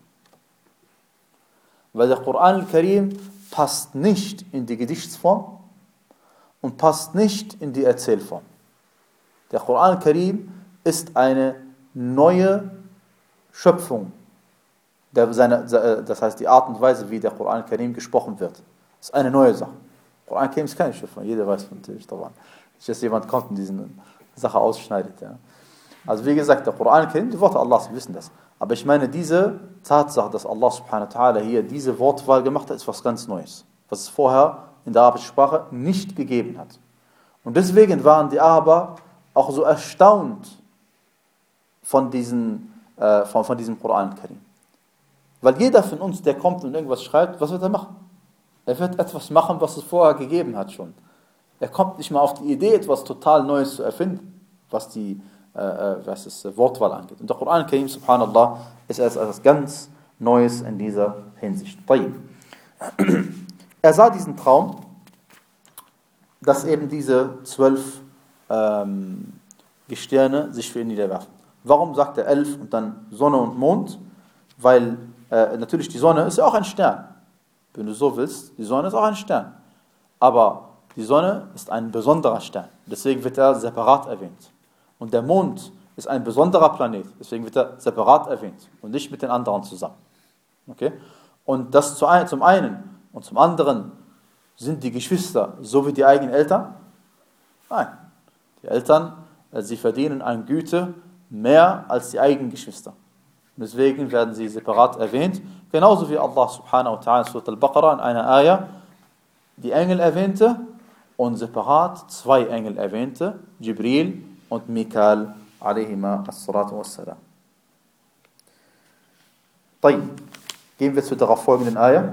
Weil der Quran al-Karim passt nicht in die Gedichtsform und passt nicht in die Erzählform. Der Quran al-Karim ist eine neue Schöpfung. Der, seine, das heißt, die Art und Weise, wie der Quran al-Karim gesprochen wird, ist eine neue Sache. Der Quran al-Karim ist keine Schöpfung, jeder weiß natürlich daran. Nicht, dass jemand kommt und diese Sache ausschneidet. Ja. Also wie gesagt, der Quran al-Karim, die Worte Allahs, wir wissen das. Aber ich meine, diese Tatsache, dass Allah subhanahu wa ta'ala hier diese Wortwahl gemacht hat, ist was ganz Neues. Was es vorher in der arabischen Sprache nicht gegeben hat. Und deswegen waren die Araber auch so erstaunt von, diesen, äh, von, von diesem Quran al-Karim. Weil jeder von uns, der kommt und irgendwas schreibt, was wird er machen? Er wird etwas machen, was es vorher gegeben hat schon. Er kommt nicht mal auf die Idee, etwas total Neues zu erfinden, was die äh, was das Wortwahl angeht. Und der Quran al-Karim, subhanallah, ist etwas ganz Neues in dieser Hinsicht. Er sah diesen Traum, dass eben diese zwölf ähm, Gestirne sich für ihn niederwerfen. Warum sagt er elf und dann Sonne und Mond? Weil äh, natürlich die Sonne ist ja auch ein Stern. Wenn du so willst, die Sonne ist auch ein Stern. Aber die Sonne ist ein besonderer Stern. Deswegen wird er separat erwähnt. Und der Mond ist ein besonderer Planet. Deswegen wird er separat erwähnt. Und nicht mit den anderen zusammen. Okay? Und das zum einen und zum anderen sind die Geschwister so wie die eigenen Eltern? Nein. Die Eltern, sie verdienen an Güte mehr als die eigenen Geschwister. Deswegen werden sie separat erwähnt. Genauso wie Allah subhanahu wa ta'ala in Surat al-Baqarah in einer Ayah die Engel erwähnte und separat zwei Engel erwähnte, Jibril und Mikael alayhima as-salatu was-salam. Gehen wir zur darauf folgenden Ayah.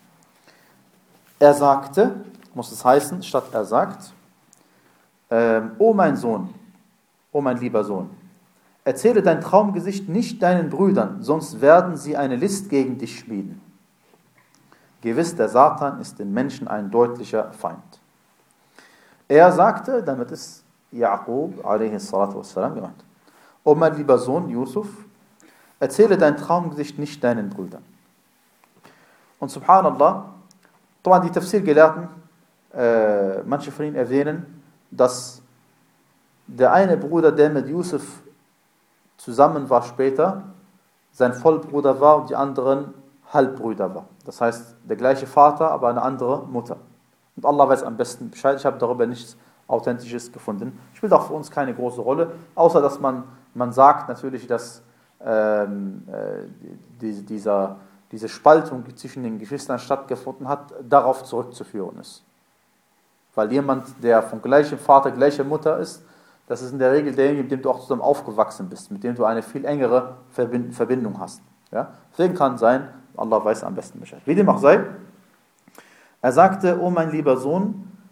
Er sagte, muss es heißen, statt er sagt, ähm, O mein Sohn, O mein lieber Sohn, erzähle dein Traumgesicht nicht deinen Brüdern, sonst werden sie eine List gegen dich schmieden. Gewiss, der Satan ist den Menschen ein deutlicher Feind. Er sagte, damit ist Yaqub a.s. gemeint, O mein lieber Sohn Yusuf, erzähle dein Traumgesicht nicht deinen Brüdern. Und subhanallah, die Tafsir-Gelehrten, äh, manche von ihnen erwähnen, dass der eine Bruder, der mit Yusuf zusammen war später, sein Vollbruder war und die anderen Halbbrüder war. Das heißt, der gleiche Vater, aber eine andere Mutter. Und Allah weiß am besten Bescheid. Ich habe darüber nichts Authentisches gefunden. Spielt auch für uns keine große Rolle, außer dass man, man sagt natürlich, dass ähm, äh, die, dieser, diese Spaltung zwischen den Geschwistern stattgefunden hat, darauf zurückzuführen ist. Weil jemand, der vom gleichen Vater, gleicher Mutter ist, das ist in der Regel derjenige, mit dem du auch zusammen aufgewachsen bist, mit dem du eine viel engere Verbindung hast. Ja? Deswegen kann es sein, Allah weiß am besten Bescheid. Wie dem auch sei, er sagte, O mein lieber Sohn,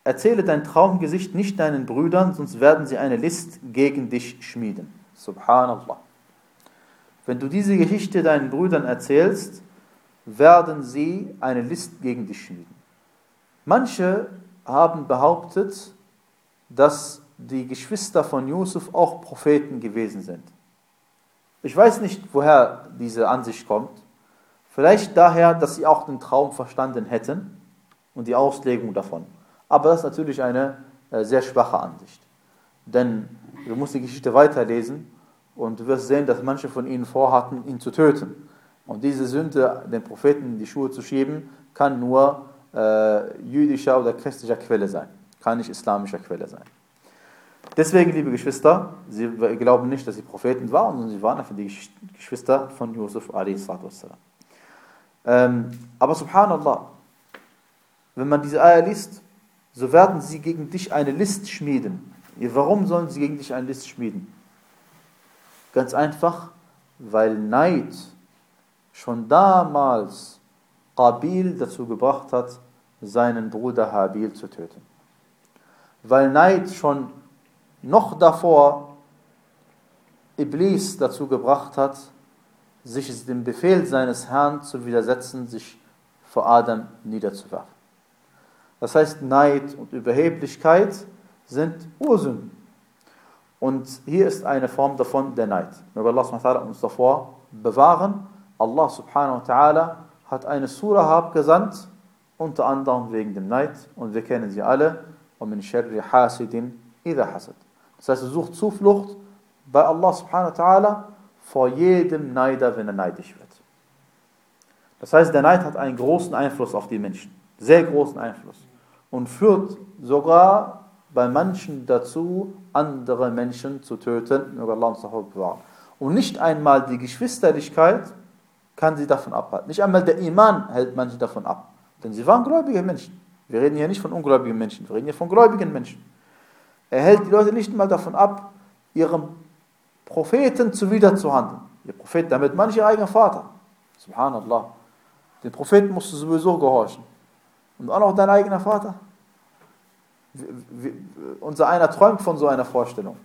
erzähle dein Traumgesicht nicht deinen Brüdern, sonst werden sie eine List gegen dich schmieden. Subhanallah. Wenn du diese Geschichte deinen Brüdern erzählst, werden sie eine List gegen dich schmieden. Manche haben behauptet, dass die Geschwister von Yusuf auch Propheten gewesen sind. Ich weiß nicht, woher diese Ansicht kommt. Vielleicht daher, dass sie auch den Traum verstanden hätten und die Auslegung davon. Aber das ist natürlich eine äh, sehr schwache Ansicht. Denn du musst die Geschichte weiterlesen und du wirst sehen, dass manche von ihnen vorhatten, ihn zu töten. Und diese Sünde, den Propheten in die Schuhe zu schieben, kann nur äh, jüdischer oder christlicher Quelle sein. Kann nicht islamischer Quelle sein. Deswegen, liebe Geschwister, sie glauben nicht, dass sie Propheten waren, sondern sie waren einfach die Geschwister von Yusuf a s. Ähm, aber subhanallah, wenn man diese Eier liest, so werden sie gegen dich eine List schmieden. Warum sollen sie gegen dich eine List schmieden? Ganz einfach, weil Neid schon damals Qabil dazu gebracht hat, seinen Bruder Habil zu töten. Weil Neid schon noch davor Iblis dazu gebracht hat, sich dem Befehl seines Herrn zu widersetzen, sich vor Adam niederzuwerfen. Das heißt, Neid und Überheblichkeit sind Ursünden. Und hier ist eine Form davon der Neid. Möge Allah subhanahu wa ta'ala uns davor bewahren. Allah subhanahu wa ta'ala hat eine Surah abgesandt, unter anderem wegen dem Neid. Und wir kennen sie alle. وَمِنْ شَرِّ حَاسِدٍ إِذَا حَسَدٍ. Das heißt, er sucht Zuflucht bei Allah subhanahu wa ta'ala vor jedem Neider, wenn er neidisch wird. Das heißt, der Neid hat einen großen Einfluss auf die Menschen. Sehr großen Einfluss. Und führt sogar bei manchen dazu, andere Menschen zu töten. Möge Allah uns davor bewahren. Und nicht einmal die Geschwisterlichkeit kann sie davon abhalten. Nicht einmal der Iman hält manche davon ab. Denn sie waren gläubige Menschen. Wir reden hier nicht von ungläubigen Menschen, wir reden hier von gläubigen Menschen. Er hält die Leute nicht mal davon ab, ihrem Propheten zuwider zu handeln. Ihr Prophet, damit manche ihr eigener Vater. Subhanallah. Den Propheten musst du sowieso gehorchen. Und auch noch dein eigener Vater. Wir, wir, unser einer träumt von so einer Vorstellung.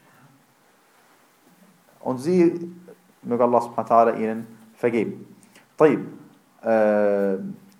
Und sie, möge Allah subhanahu wa ta'ala ihnen vergeben. طيب. Äh,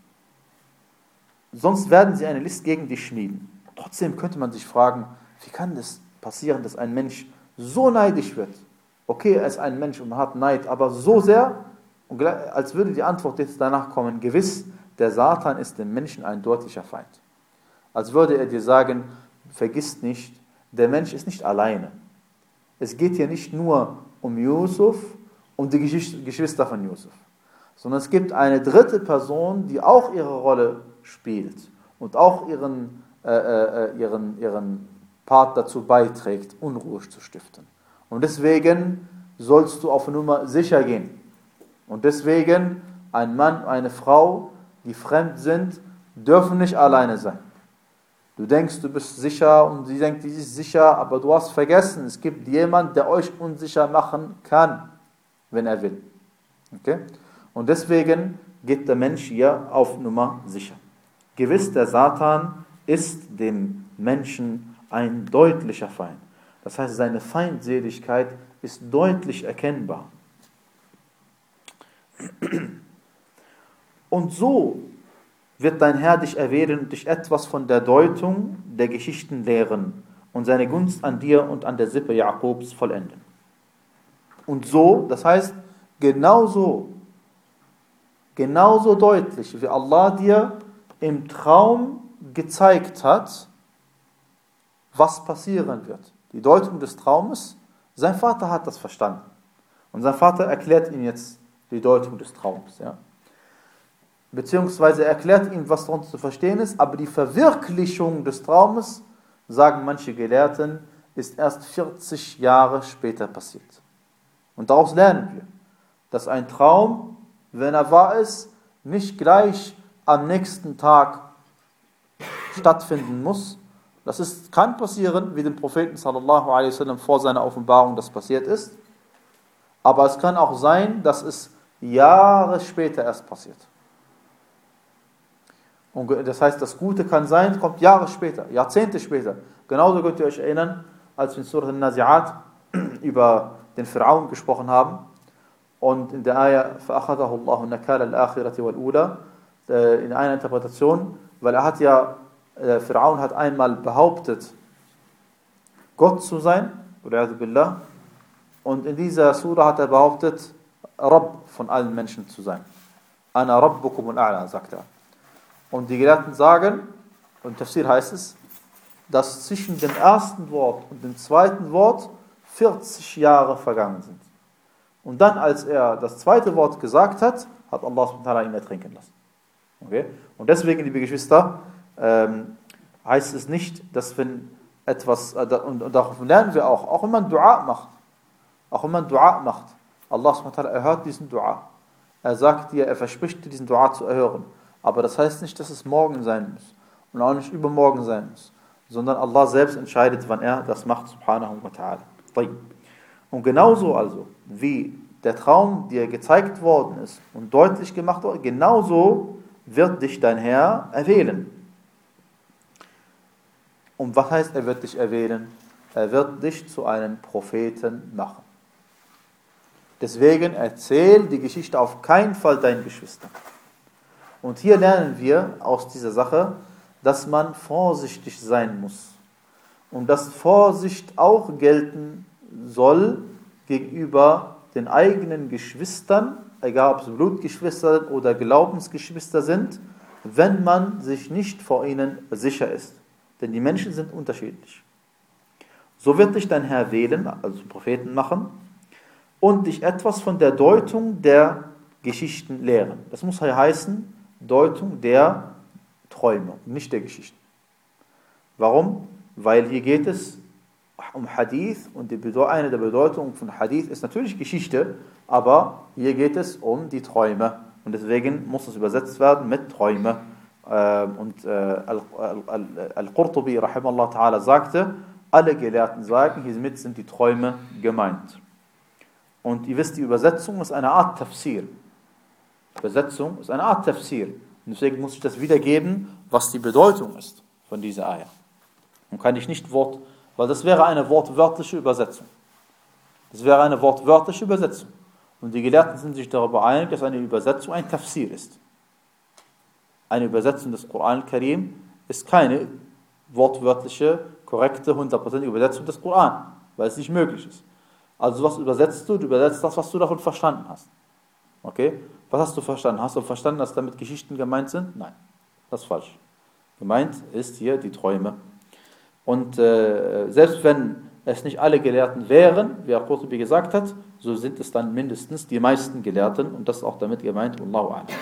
sonst werden sie eine List gegen dich schmieden. Trotzdem könnte man sich fragen, wie kann das passieren, dass ein Mensch so neidisch wird? Okay, er ist ein Mensch und hat Neid, aber so sehr, als würde die Antwort jetzt danach kommen, gewiss, der Satan ist dem Menschen ein deutlicher Feind. Als würde er dir sagen, vergiss nicht, der Mensch ist nicht alleine. Es geht hier nicht nur um Yusuf, um die Geschwister von Yusuf, sondern es gibt eine dritte Person, die auch ihre Rolle spielt und auch ihren, äh, äh, ihren, ihren Part dazu beiträgt, Unruhe zu stiften. Und deswegen sollst du auf Nummer sicher gehen. Und deswegen, ein Mann, eine Frau, die fremd sind, dürfen nicht alleine sein. Du denkst, du bist sicher und sie denkt, sie ist sicher, aber du hast vergessen, es gibt jemanden, der euch unsicher machen kann, wenn er will. Okay? Und deswegen geht der Mensch hier auf Nummer sicher. Gewiss, der Satan ist dem Menschen ein deutlicher Feind. Das heißt, seine Feindseligkeit ist deutlich erkennbar. Und so wird dein Herr dich erwählen und dich etwas von der Deutung der Geschichten lehren und seine Gunst an dir und an der Sippe Jakobs vollenden. Und so, das heißt, genauso, genauso deutlich, wie Allah dir im Traum gezeigt hat, was passieren wird. Die Deutung des Traumes, sein Vater hat das verstanden. Und sein Vater erklärt ihm jetzt die Deutung des Traums. Ja. Beziehungsweise erklärt ihm, was darunter zu verstehen ist, aber die Verwirklichung des Traumes, sagen manche Gelehrten, ist erst vierzig Jahre später passiert. Und daraus lernen wir, dass ein Traum, wenn er wahr ist, nicht gleich am nächsten Tag stattfinden muss. Das ist, kann passieren, wie dem Propheten sallallahu alaihi wasallam vor seiner Offenbarung das passiert ist. Aber es kann auch sein, dass es Jahre später erst passiert. Und das heißt, das Gute kann sein, kommt Jahre später, Jahrzehnte später. Genauso könnt ihr euch erinnern, als wir in Surah An-Nazi'at über den Pharaon gesprochen haben und in der Ayah فَأَخَذَهُ اللَّهُ نَكَالَ الْآخِرَةِ وَالْأُولَى in einer Interpretation, weil er hat ja, der Pharaon hat einmal behauptet, Gott zu sein, billah, und in dieser Surah hat er behauptet, Rabb von allen Menschen zu sein. Ana Rabbukum al-A'la, sagt er. Und die Gelehrten sagen, und Tafsir heißt es, dass zwischen dem ersten Wort und dem zweiten Wort vierzig Jahre vergangen sind. Und dann, als er das zweite Wort gesagt hat, hat Allah subhanahu wa ta'ala ihn ertrinken lassen. Okay? Und deswegen, liebe Geschwister, ähm, heißt es nicht, dass wenn etwas, äh, und, und darauf lernen wir auch, auch wenn man Dua macht, auch wenn man Dua macht, Allah subhanahu wa ta'ala erhört diesen Dua. Er sagt dir, er verspricht dir, diesen Dua zu erhören. Aber das heißt nicht, dass es morgen sein muss und auch nicht übermorgen sein muss, sondern Allah selbst entscheidet, wann er das macht, subhanahu wa ta'ala. Und genauso also, wie der Traum dir gezeigt worden ist und deutlich gemacht worden, genauso wird dich dein Herr erwählen. Und was heißt, er wird dich erwählen? Er wird dich zu einem Propheten machen. Deswegen erzähl die Geschichte auf keinen Fall deinen Geschwistern. Und hier lernen wir aus dieser Sache, dass man vorsichtig sein muss. Und dass Vorsicht auch gelten soll gegenüber den eigenen Geschwistern, egal ob es Blutgeschwister oder Glaubensgeschwister sind, wenn man sich nicht vor ihnen sicher ist. Denn die Menschen sind unterschiedlich. So wird dich dein Herr wählen, also Propheten machen, und dich etwas von der Deutung der Geschichten lehren. Das muss heißen, Deutung der Träume, nicht der Geschichten. Warum? Weil hier geht es um Hadith und die, eine der Bedeutungen von Hadith ist natürlich Geschichte, aber hier geht es um die Träume und deswegen muss es übersetzt werden mit Träume. Und Al-Qurtubi rahimallah ta'ala sagte, alle Gelehrten sagen, hiermit sind die Träume gemeint. Und ihr wisst, die Übersetzung ist eine Art Tafsir. Übersetzung ist eine Art Tafsir. Und deswegen muss ich das wiedergeben, was die Bedeutung ist von dieser Ayah. Und kann ich nicht Wort, weil das wäre eine wortwörtliche Übersetzung. Das wäre eine wortwörtliche Übersetzung. Und die Gelehrten sind sich darüber einig, dass eine Übersetzung ein Tafsir ist. Eine Übersetzung des Koran al-Karim ist keine wortwörtliche, korrekte, hundertprozentige Übersetzung des Koran, weil es nicht möglich ist. Also was übersetzt du? Du übersetzt das, was du davon verstanden hast. Okay? Was hast du verstanden? Hast du verstanden, dass damit Geschichten gemeint sind? Nein, das ist falsch. Gemeint ist hier die Träume. Und äh, selbst wenn es nicht alle Gelehrten wären, wie Al-Qurtubi gesagt hat, so sind es dann mindestens die meisten Gelehrten und das ist auch damit gemeint, Allahu a'lam.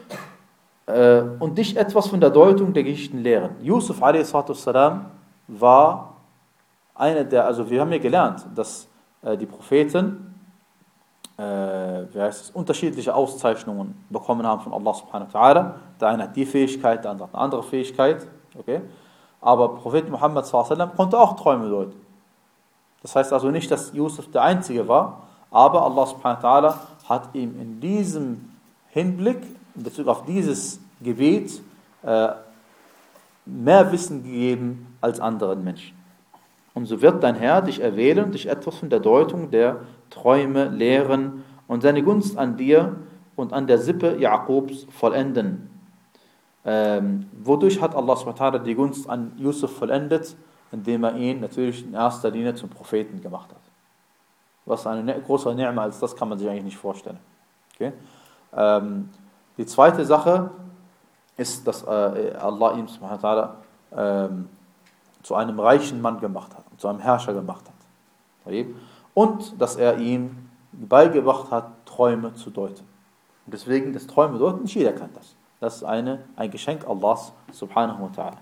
Äh, und dich etwas von der Deutung der Geschichten lehren. Yusuf a s. war einer der, also wir haben ja gelernt, dass äh, die Propheten äh, wie heißt es, unterschiedliche Auszeichnungen bekommen haben von Allah subhanahu wa ta'ala. Der eine hat die Fähigkeit, der andere hat eine andere Fähigkeit. Okay? Aber Prophet Muhammad sallallahu alaihi wasallam konnte auch Träume deuten. Das heißt also nicht, dass Yusuf der Einzige war, aber Allah subhanahu wa ta'ala hat ihm in diesem Hinblick, in Bezug auf dieses Gebet, äh, mehr Wissen gegeben als anderen Menschen. Und so wird dein Herr dich erwählen und dich etwas von der Deutung der Träume lehren und seine Gunst an dir und an der Sippe Jakobs vollenden. Ähm, wodurch hat Allah subhanahu wa ta'ala die Gunst an Yusuf vollendet? Indem er ihn natürlich in erster Linie zum Propheten gemacht hat. Was eine größere Ni'ma als das kann man sich eigentlich nicht vorstellen. Okay? Ähm, die zweite Sache ist, dass äh, Allah ihn subhanahu wa ta'ala ähm, zu einem reichen Mann gemacht hat, zu einem Herrscher gemacht hat. Und dass er ihm beigebracht hat, Träume zu deuten. Und deswegen, das Träume deuten, nicht jeder kann das. Das ist eine, ein Geschenk Allahs subhanahu wa ta'ala.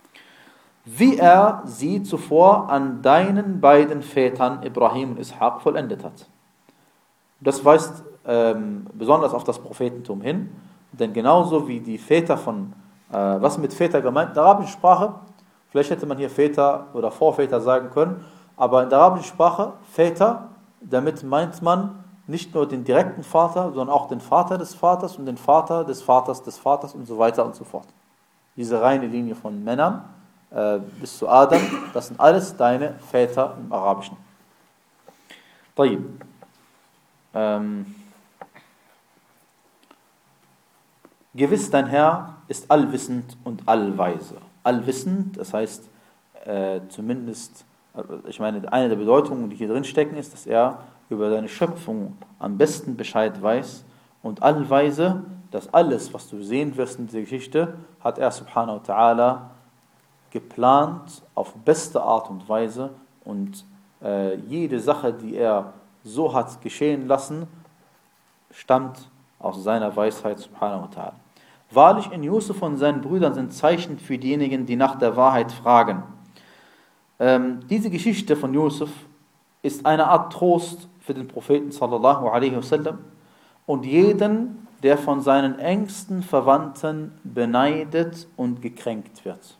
Wie er sie zuvor an deinen beiden Vätern Ibrahim und Ishaq vollendet hat. Das weist ähm, besonders auf das Prophetentum hin, denn genauso wie die Väter von, äh, was mit Väter gemeint, in der arabischen Sprache, vielleicht hätte man hier Väter oder Vorväter sagen können, aber in der arabischen Sprache, Väter, damit meint man nicht nur den direkten Vater, sondern auch den Vater des Vaters und den Vater des Vaters des Vaters und so weiter und so fort. diese reine Linie von Männern äh, bis zu Adam, das sind alles deine Väter im Arabischen. طيب. Ähm, Gewiss, dein Herr ist allwissend und allweise. Allwissend, das heißt, äh, zumindest, ich meine, eine der Bedeutungen, die hier drin stecken, ist, dass er über seine Schöpfung am besten Bescheid weiß. Und allweise, dass alles, was du sehen wirst in dieser Geschichte, hat er subhanahu wa ta'ala geplant auf beste Art und Weise. Und äh, jede Sache, die er so hat geschehen lassen, stammt aus seiner Weisheit subhanahu wa ta'ala. Wahrlich, in Yusuf und seinen Brüdern sind Zeichen für diejenigen, die nach der Wahrheit fragen. Ähm, diese Geschichte von Yusuf ist eine Art Trost für den Propheten sallallahu alaihi wasallam und jeden, der von seinen engsten Verwandten beneidet und gekränkt wird.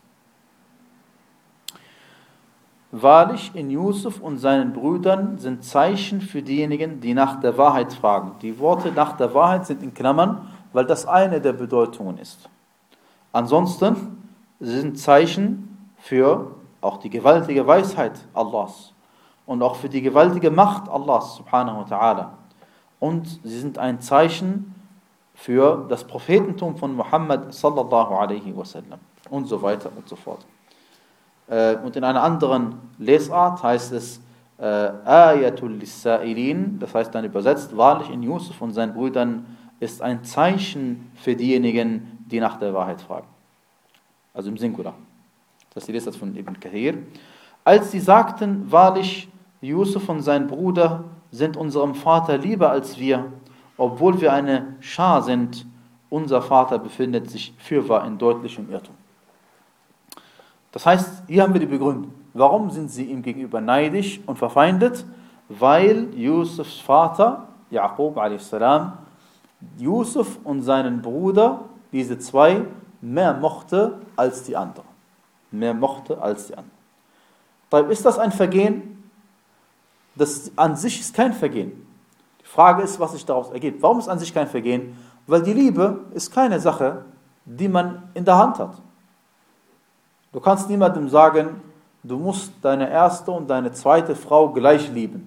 Wahrlich, in Yusuf und seinen Brüdern sind Zeichen für diejenigen, die nach der Wahrheit fragen. Die Worte nach der Wahrheit sind in Klammern, weil das eine der Bedeutungen ist. Ansonsten sind Zeichen für auch die gewaltige Weisheit Allahs und auch für die gewaltige Macht Allahs subhanahu wa ta'ala. Und sie sind ein Zeichen für das Prophetentum von Muhammad sallallahu alaihi wasallam und so weiter und so fort. Und in einer anderen Lesart heißt es Ayatul Lis-Sa'ilin, das heißt dann übersetzt, wahrlich in Yusuf und seinen Brüdern ist ein Zeichen für diejenigen, die nach der Wahrheit fragen. Also im Singular. Das ist die Lesart von Ibn Kathir. Als sie sagten, wahrlich, Yusuf und sein Bruder sind unserem Vater lieber als wir, obwohl wir eine Schar sind, unser Vater befindet sich fürwahr in deutlichem Irrtum. Das heißt, hier haben wir die Begründung. Warum sind sie ihm gegenüber neidisch und verfeindet? Weil Yusufs Vater, Yaqub a s, Yusuf und seinen Bruder, diese zwei, mehr mochte als die anderen. Mehr mochte als die anderen. Ist das ein Vergehen? Das an sich ist kein Vergehen. Die Frage ist, was sich daraus ergibt. Warum ist an sich kein Vergehen? Weil die Liebe ist keine Sache, die man in der Hand hat. Du kannst niemandem sagen, du musst deine erste und deine zweite Frau gleich lieben.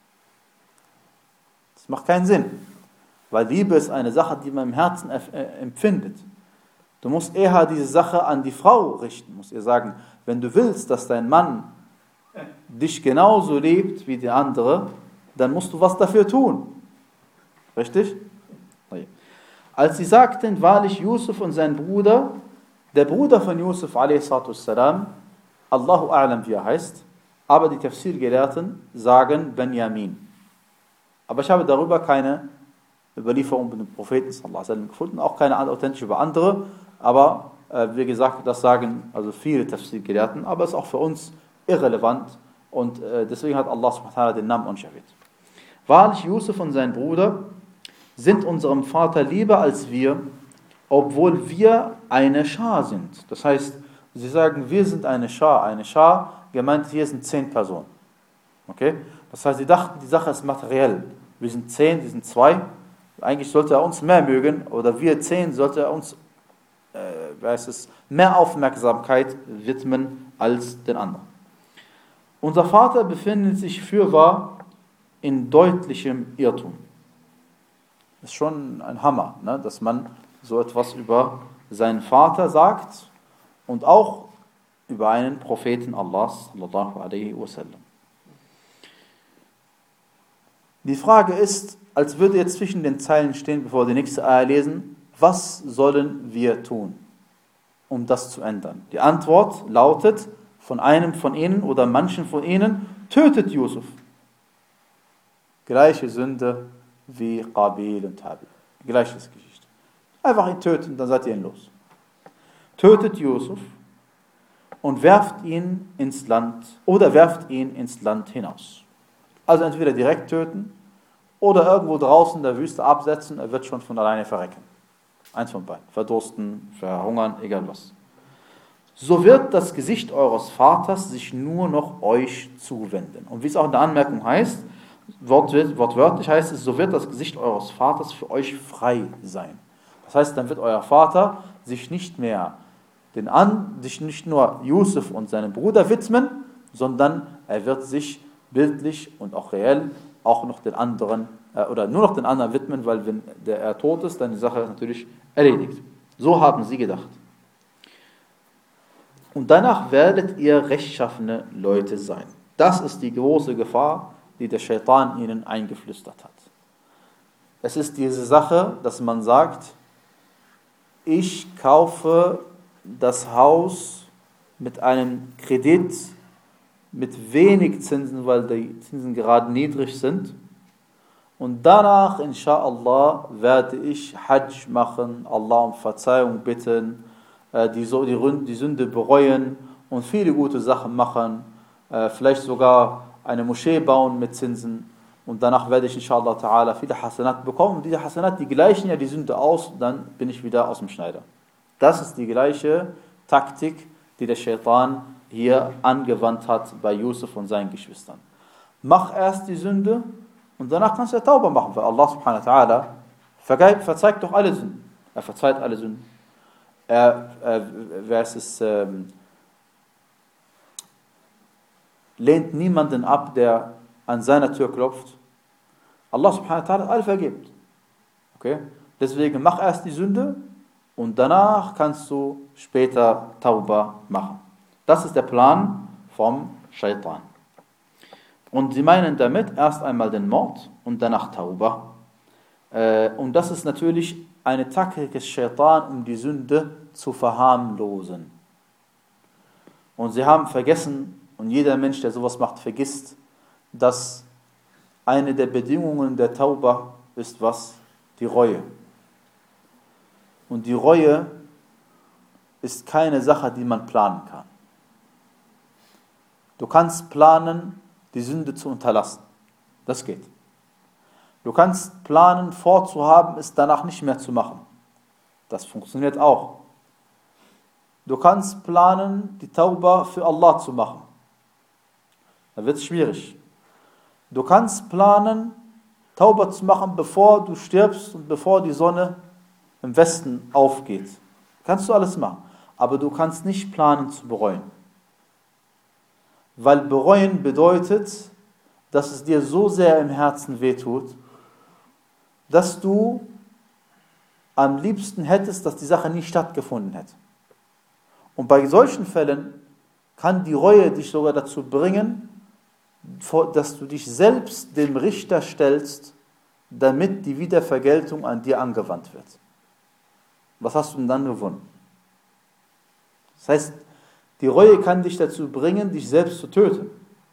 Das macht keinen Sinn, weil Liebe ist eine Sache, die man im Herzen empfindet. Du musst eher diese Sache an die Frau richten, du musst ihr sagen, wenn du willst, dass dein Mann dich genauso liebt wie der andere, dann musst du was dafür tun. Richtig? Als sie sagten, wahrlich Yusuf und sein Bruder, der Bruder von Yusuf, a s, Allahu a'lam, wie er heißt, aber die Tafsir-Gelehrten sagen Benjamin. Aber ich habe darüber keine Überlieferung mit dem Propheten sallallahu alaihi wasallam gefunden, auch keine authentische über andere, aber äh, wie gesagt, das sagen also viele Tafsir-Gelehrten, aber es ist auch für uns irrelevant und äh, deswegen hat Allah subhanahu wa ta'ala den Namen uns erwähnt. Wahrlich, Yusuf und sein Bruder sind unserem Vater lieber als wir, obwohl wir eine Schar sind. Das heißt, sie sagen, wir sind eine Schar. Eine Schar, gemeint hier sind zehn Personen. Okay? Das heißt, sie dachten, die Sache ist materiell. Wir sind zehn, sie sind zwei. Eigentlich sollte er uns mehr mögen, oder wir zehn sollte er uns äh, weiß es, mehr Aufmerksamkeit widmen als den anderen. Unser Vater befindet sich fürwahr in deutlichem Irrtum. Das ist schon ein Hammer, ne? Dass man so etwas über seinen Vater sagt und auch über einen Propheten Allahs sallallahu alaihi wasallam. Die Frage ist, als würde jetzt zwischen den Zeilen stehen, bevor wir die nächste Ayah lesen, was sollen wir tun, um das zu ändern? Die Antwort lautet, von einem von ihnen oder manchen von ihnen, tötet Yusuf. Gleiche Sünde wie Qabil und Habil. Gleiches Geschichte. Einfach ihn töten, dann seid ihr ihn los. Tötet Yusuf und werft ihn ins Land oder werft ihn ins Land hinaus. Also entweder direkt töten oder irgendwo draußen in der Wüste absetzen, er wird schon von alleine verrecken. Eins von beiden. Verdursten, verhungern, egal was. So wird das Gesicht eures Vaters sich nur noch euch zuwenden. Und wie es auch in der Anmerkung heißt, wortwörtlich heißt es, so wird das Gesicht eures Vaters für euch frei sein. Das heißt, dann wird euer Vater sich nicht mehr den an, sich nicht nur Yusuf und seinem Bruder widmen, sondern er wird sich bildlich und auch reell auch noch den anderen, äh, oder nur noch den anderen widmen, weil wenn der er tot ist, dann die Sache natürlich erledigt. So haben sie gedacht. Und danach werdet ihr rechtschaffene Leute sein. Das ist die große Gefahr, die der Shaitan ihnen eingeflüstert hat. Es ist diese Sache, dass man sagt, ich kaufe das Haus mit einem Kredit mit wenig Zinsen, weil die Zinsen gerade niedrig sind. Und danach, inshallah, werde ich Hajj machen, Allah um Verzeihung bitten, die, so, die, die Sünde bereuen und viele gute Sachen machen, vielleicht sogar eine Moschee bauen mit Zinsen. Und danach werde ich inshallah ta'ala viele Hasanat bekommen. Und diese Hasanat, die gleichen ja die Sünde aus, und dann bin ich wieder aus dem Schneider. Das ist die gleiche Taktik, die der Shaitan hier angewandt hat bei Yusuf und seinen Geschwistern. Mach erst die Sünde und danach kannst du ja Tauba machen, weil Allah subhanahu wa ta'ala verzeiht doch alle Sünden. Er verzeiht alle Sünden. Er, er, wer ist es, ähm, lehnt niemanden ab, der an seiner Tür klopft. Allah subhanahu wa ta'ala hat alle vergibt. Okay? Deswegen mach erst die Sünde und danach kannst du später Tauba machen. Das ist der Plan vom Shaitan. Und sie meinen damit erst einmal den Mord und danach Tauba. Und das ist natürlich eine Taktik des Shaitan, um die Sünde zu verharmlosen. Und sie haben vergessen, und jeder Mensch, der sowas macht, vergisst, dass eine der Bedingungen der Tauba ist was? Die Reue. Und die Reue ist keine Sache, die man planen kann. Du kannst planen, die Sünde zu unterlassen. Das geht. Du kannst planen, vorzuhaben, es danach nicht mehr zu machen. Das funktioniert auch. Du kannst planen, die Tauba für Allah zu machen. Da wird es schwierig. Du kannst planen, Tauba zu machen, bevor du stirbst und bevor die Sonne im Westen aufgeht. Kannst du alles machen. Aber du kannst nicht planen zu bereuen. Weil bereuen bedeutet, dass es dir so sehr im Herzen wehtut, dass du am liebsten hättest, dass die Sache nie stattgefunden hätte. Und bei solchen Fällen kann die Reue dich sogar dazu bringen, dass du dich selbst dem Richter stellst, damit die Wiedervergeltung an dir angewandt wird. Was hast du denn dann gewonnen? Das heißt, die Reue kann dich dazu bringen, dich selbst zu töten.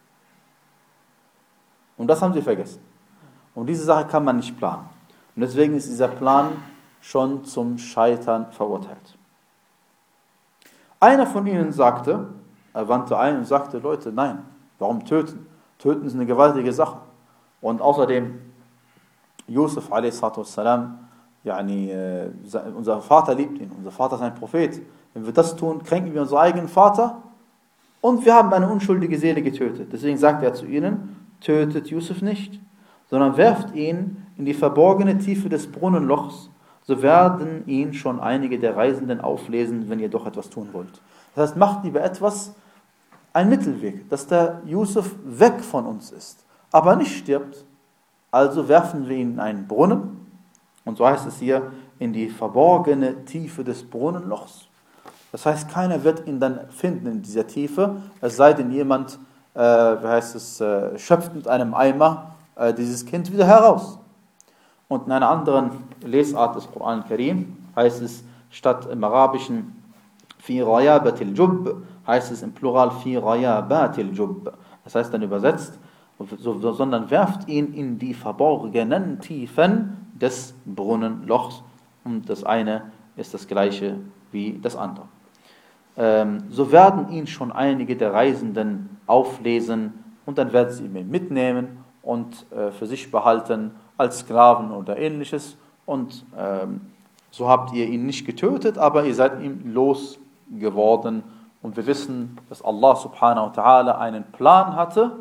Und das haben sie vergessen. Und diese Sache kann man nicht planen. Und deswegen ist dieser Plan schon zum Scheitern verurteilt. Einer von ihnen sagte, er wandte ein und sagte, Leute, nein, warum töten? Töten ist eine gewaltige Sache. Und außerdem, Yusuf a s. Yani, äh, unser Vater liebt ihn, unser Vater ist ein Prophet. Wenn wir das tun, kränken wir unseren eigenen Vater und wir haben eine unschuldige Seele getötet. Deswegen sagt er zu ihnen, tötet Yusuf nicht, sondern werft ihn in die verborgene Tiefe des Brunnenlochs, so werden ihn schon einige der Reisenden auflesen, wenn ihr doch etwas tun wollt. Das heißt, macht lieber etwas, ein Mittelweg, dass der Yusuf weg von uns ist, aber nicht stirbt. Also werfen wir ihn in einen Brunnen, und so heißt es hier, in die verborgene Tiefe des Brunnenlochs. Das heißt, keiner wird ihn dann finden in dieser Tiefe, es sei denn jemand, äh, wie heißt es, äh, schöpft mit einem Eimer äh, dieses Kind wieder heraus. Und in einer anderen Lesart des Koran Karim heißt es, statt im Arabischen fi rayabatil Jubb, heißt es im Plural fi rayabatil Jubb. Das heißt dann übersetzt, so, sondern werft ihn in die verborgenen Tiefen des Brunnenlochs. Und das eine ist das gleiche wie das andere. Ähm, so werden ihn schon einige der Reisenden auflesen und dann werden sie ihn mitnehmen und äh, für sich behalten als Sklaven oder ähnliches. Und ähm, so habt ihr ihn nicht getötet, aber ihr seid ihm losgeworden. Und wir wissen, dass Allah subhanahu wa ta'ala einen Plan hatte,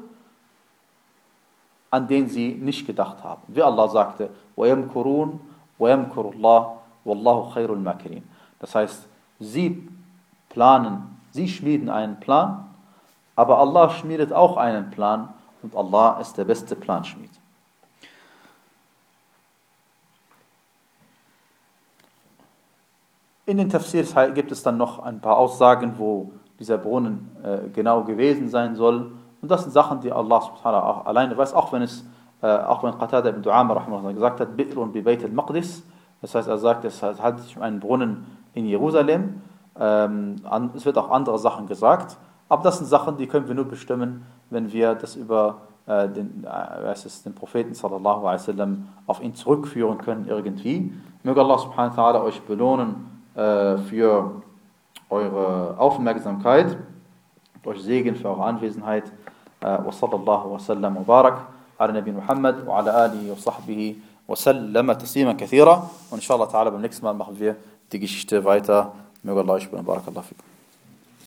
an den sie nicht gedacht haben. Wie Allah sagte, وَيَمْكُرُونَ وَيَمْكُرُ اللَّهُ وَاللَّهُ خَيْرُ الْمَاكِرِينَ. Das heißt, sie planen, sie schmieden einen Plan, aber Allah schmiedet auch einen Plan und Allah ist der beste Planschmied. In den Tafsirs gibt es dann noch ein paar Aussagen, wo dieser Brunnen äh, genau gewesen sein soll. Und das sind Sachen, die Allah subhanahu wa ta'ala alleine weiß, auch wenn es, äh, auch wenn Qatada ibn Du'ama gesagt hat, Bi'run bi Bayt al-Maqdis, das heißt, er sagt, es handelt sich um einen Brunnen in Jerusalem. Ähm, an, es wird auch andere Sachen gesagt, aber das sind Sachen, die können wir nur bestimmen, wenn wir das über äh, den, äh, es, den Propheten sallallahu alaihi wasallam auf ihn zurückführen können irgendwie. Möge Allah subhanahu wa ta'ala euch belohnen äh, für eure Aufmerksamkeit und euch Segen für eure Anwesenheit. Wa sallallahu wa sallam wa barak ala Nabi Muhammad wa ala alihi wa sahbihi wa sallama tasliman kathira. Und inshallah ta'ala beim nächsten Mal machen wir die Geschichte weiter. Möge Allah euch belohnen. Barakallahu fikum.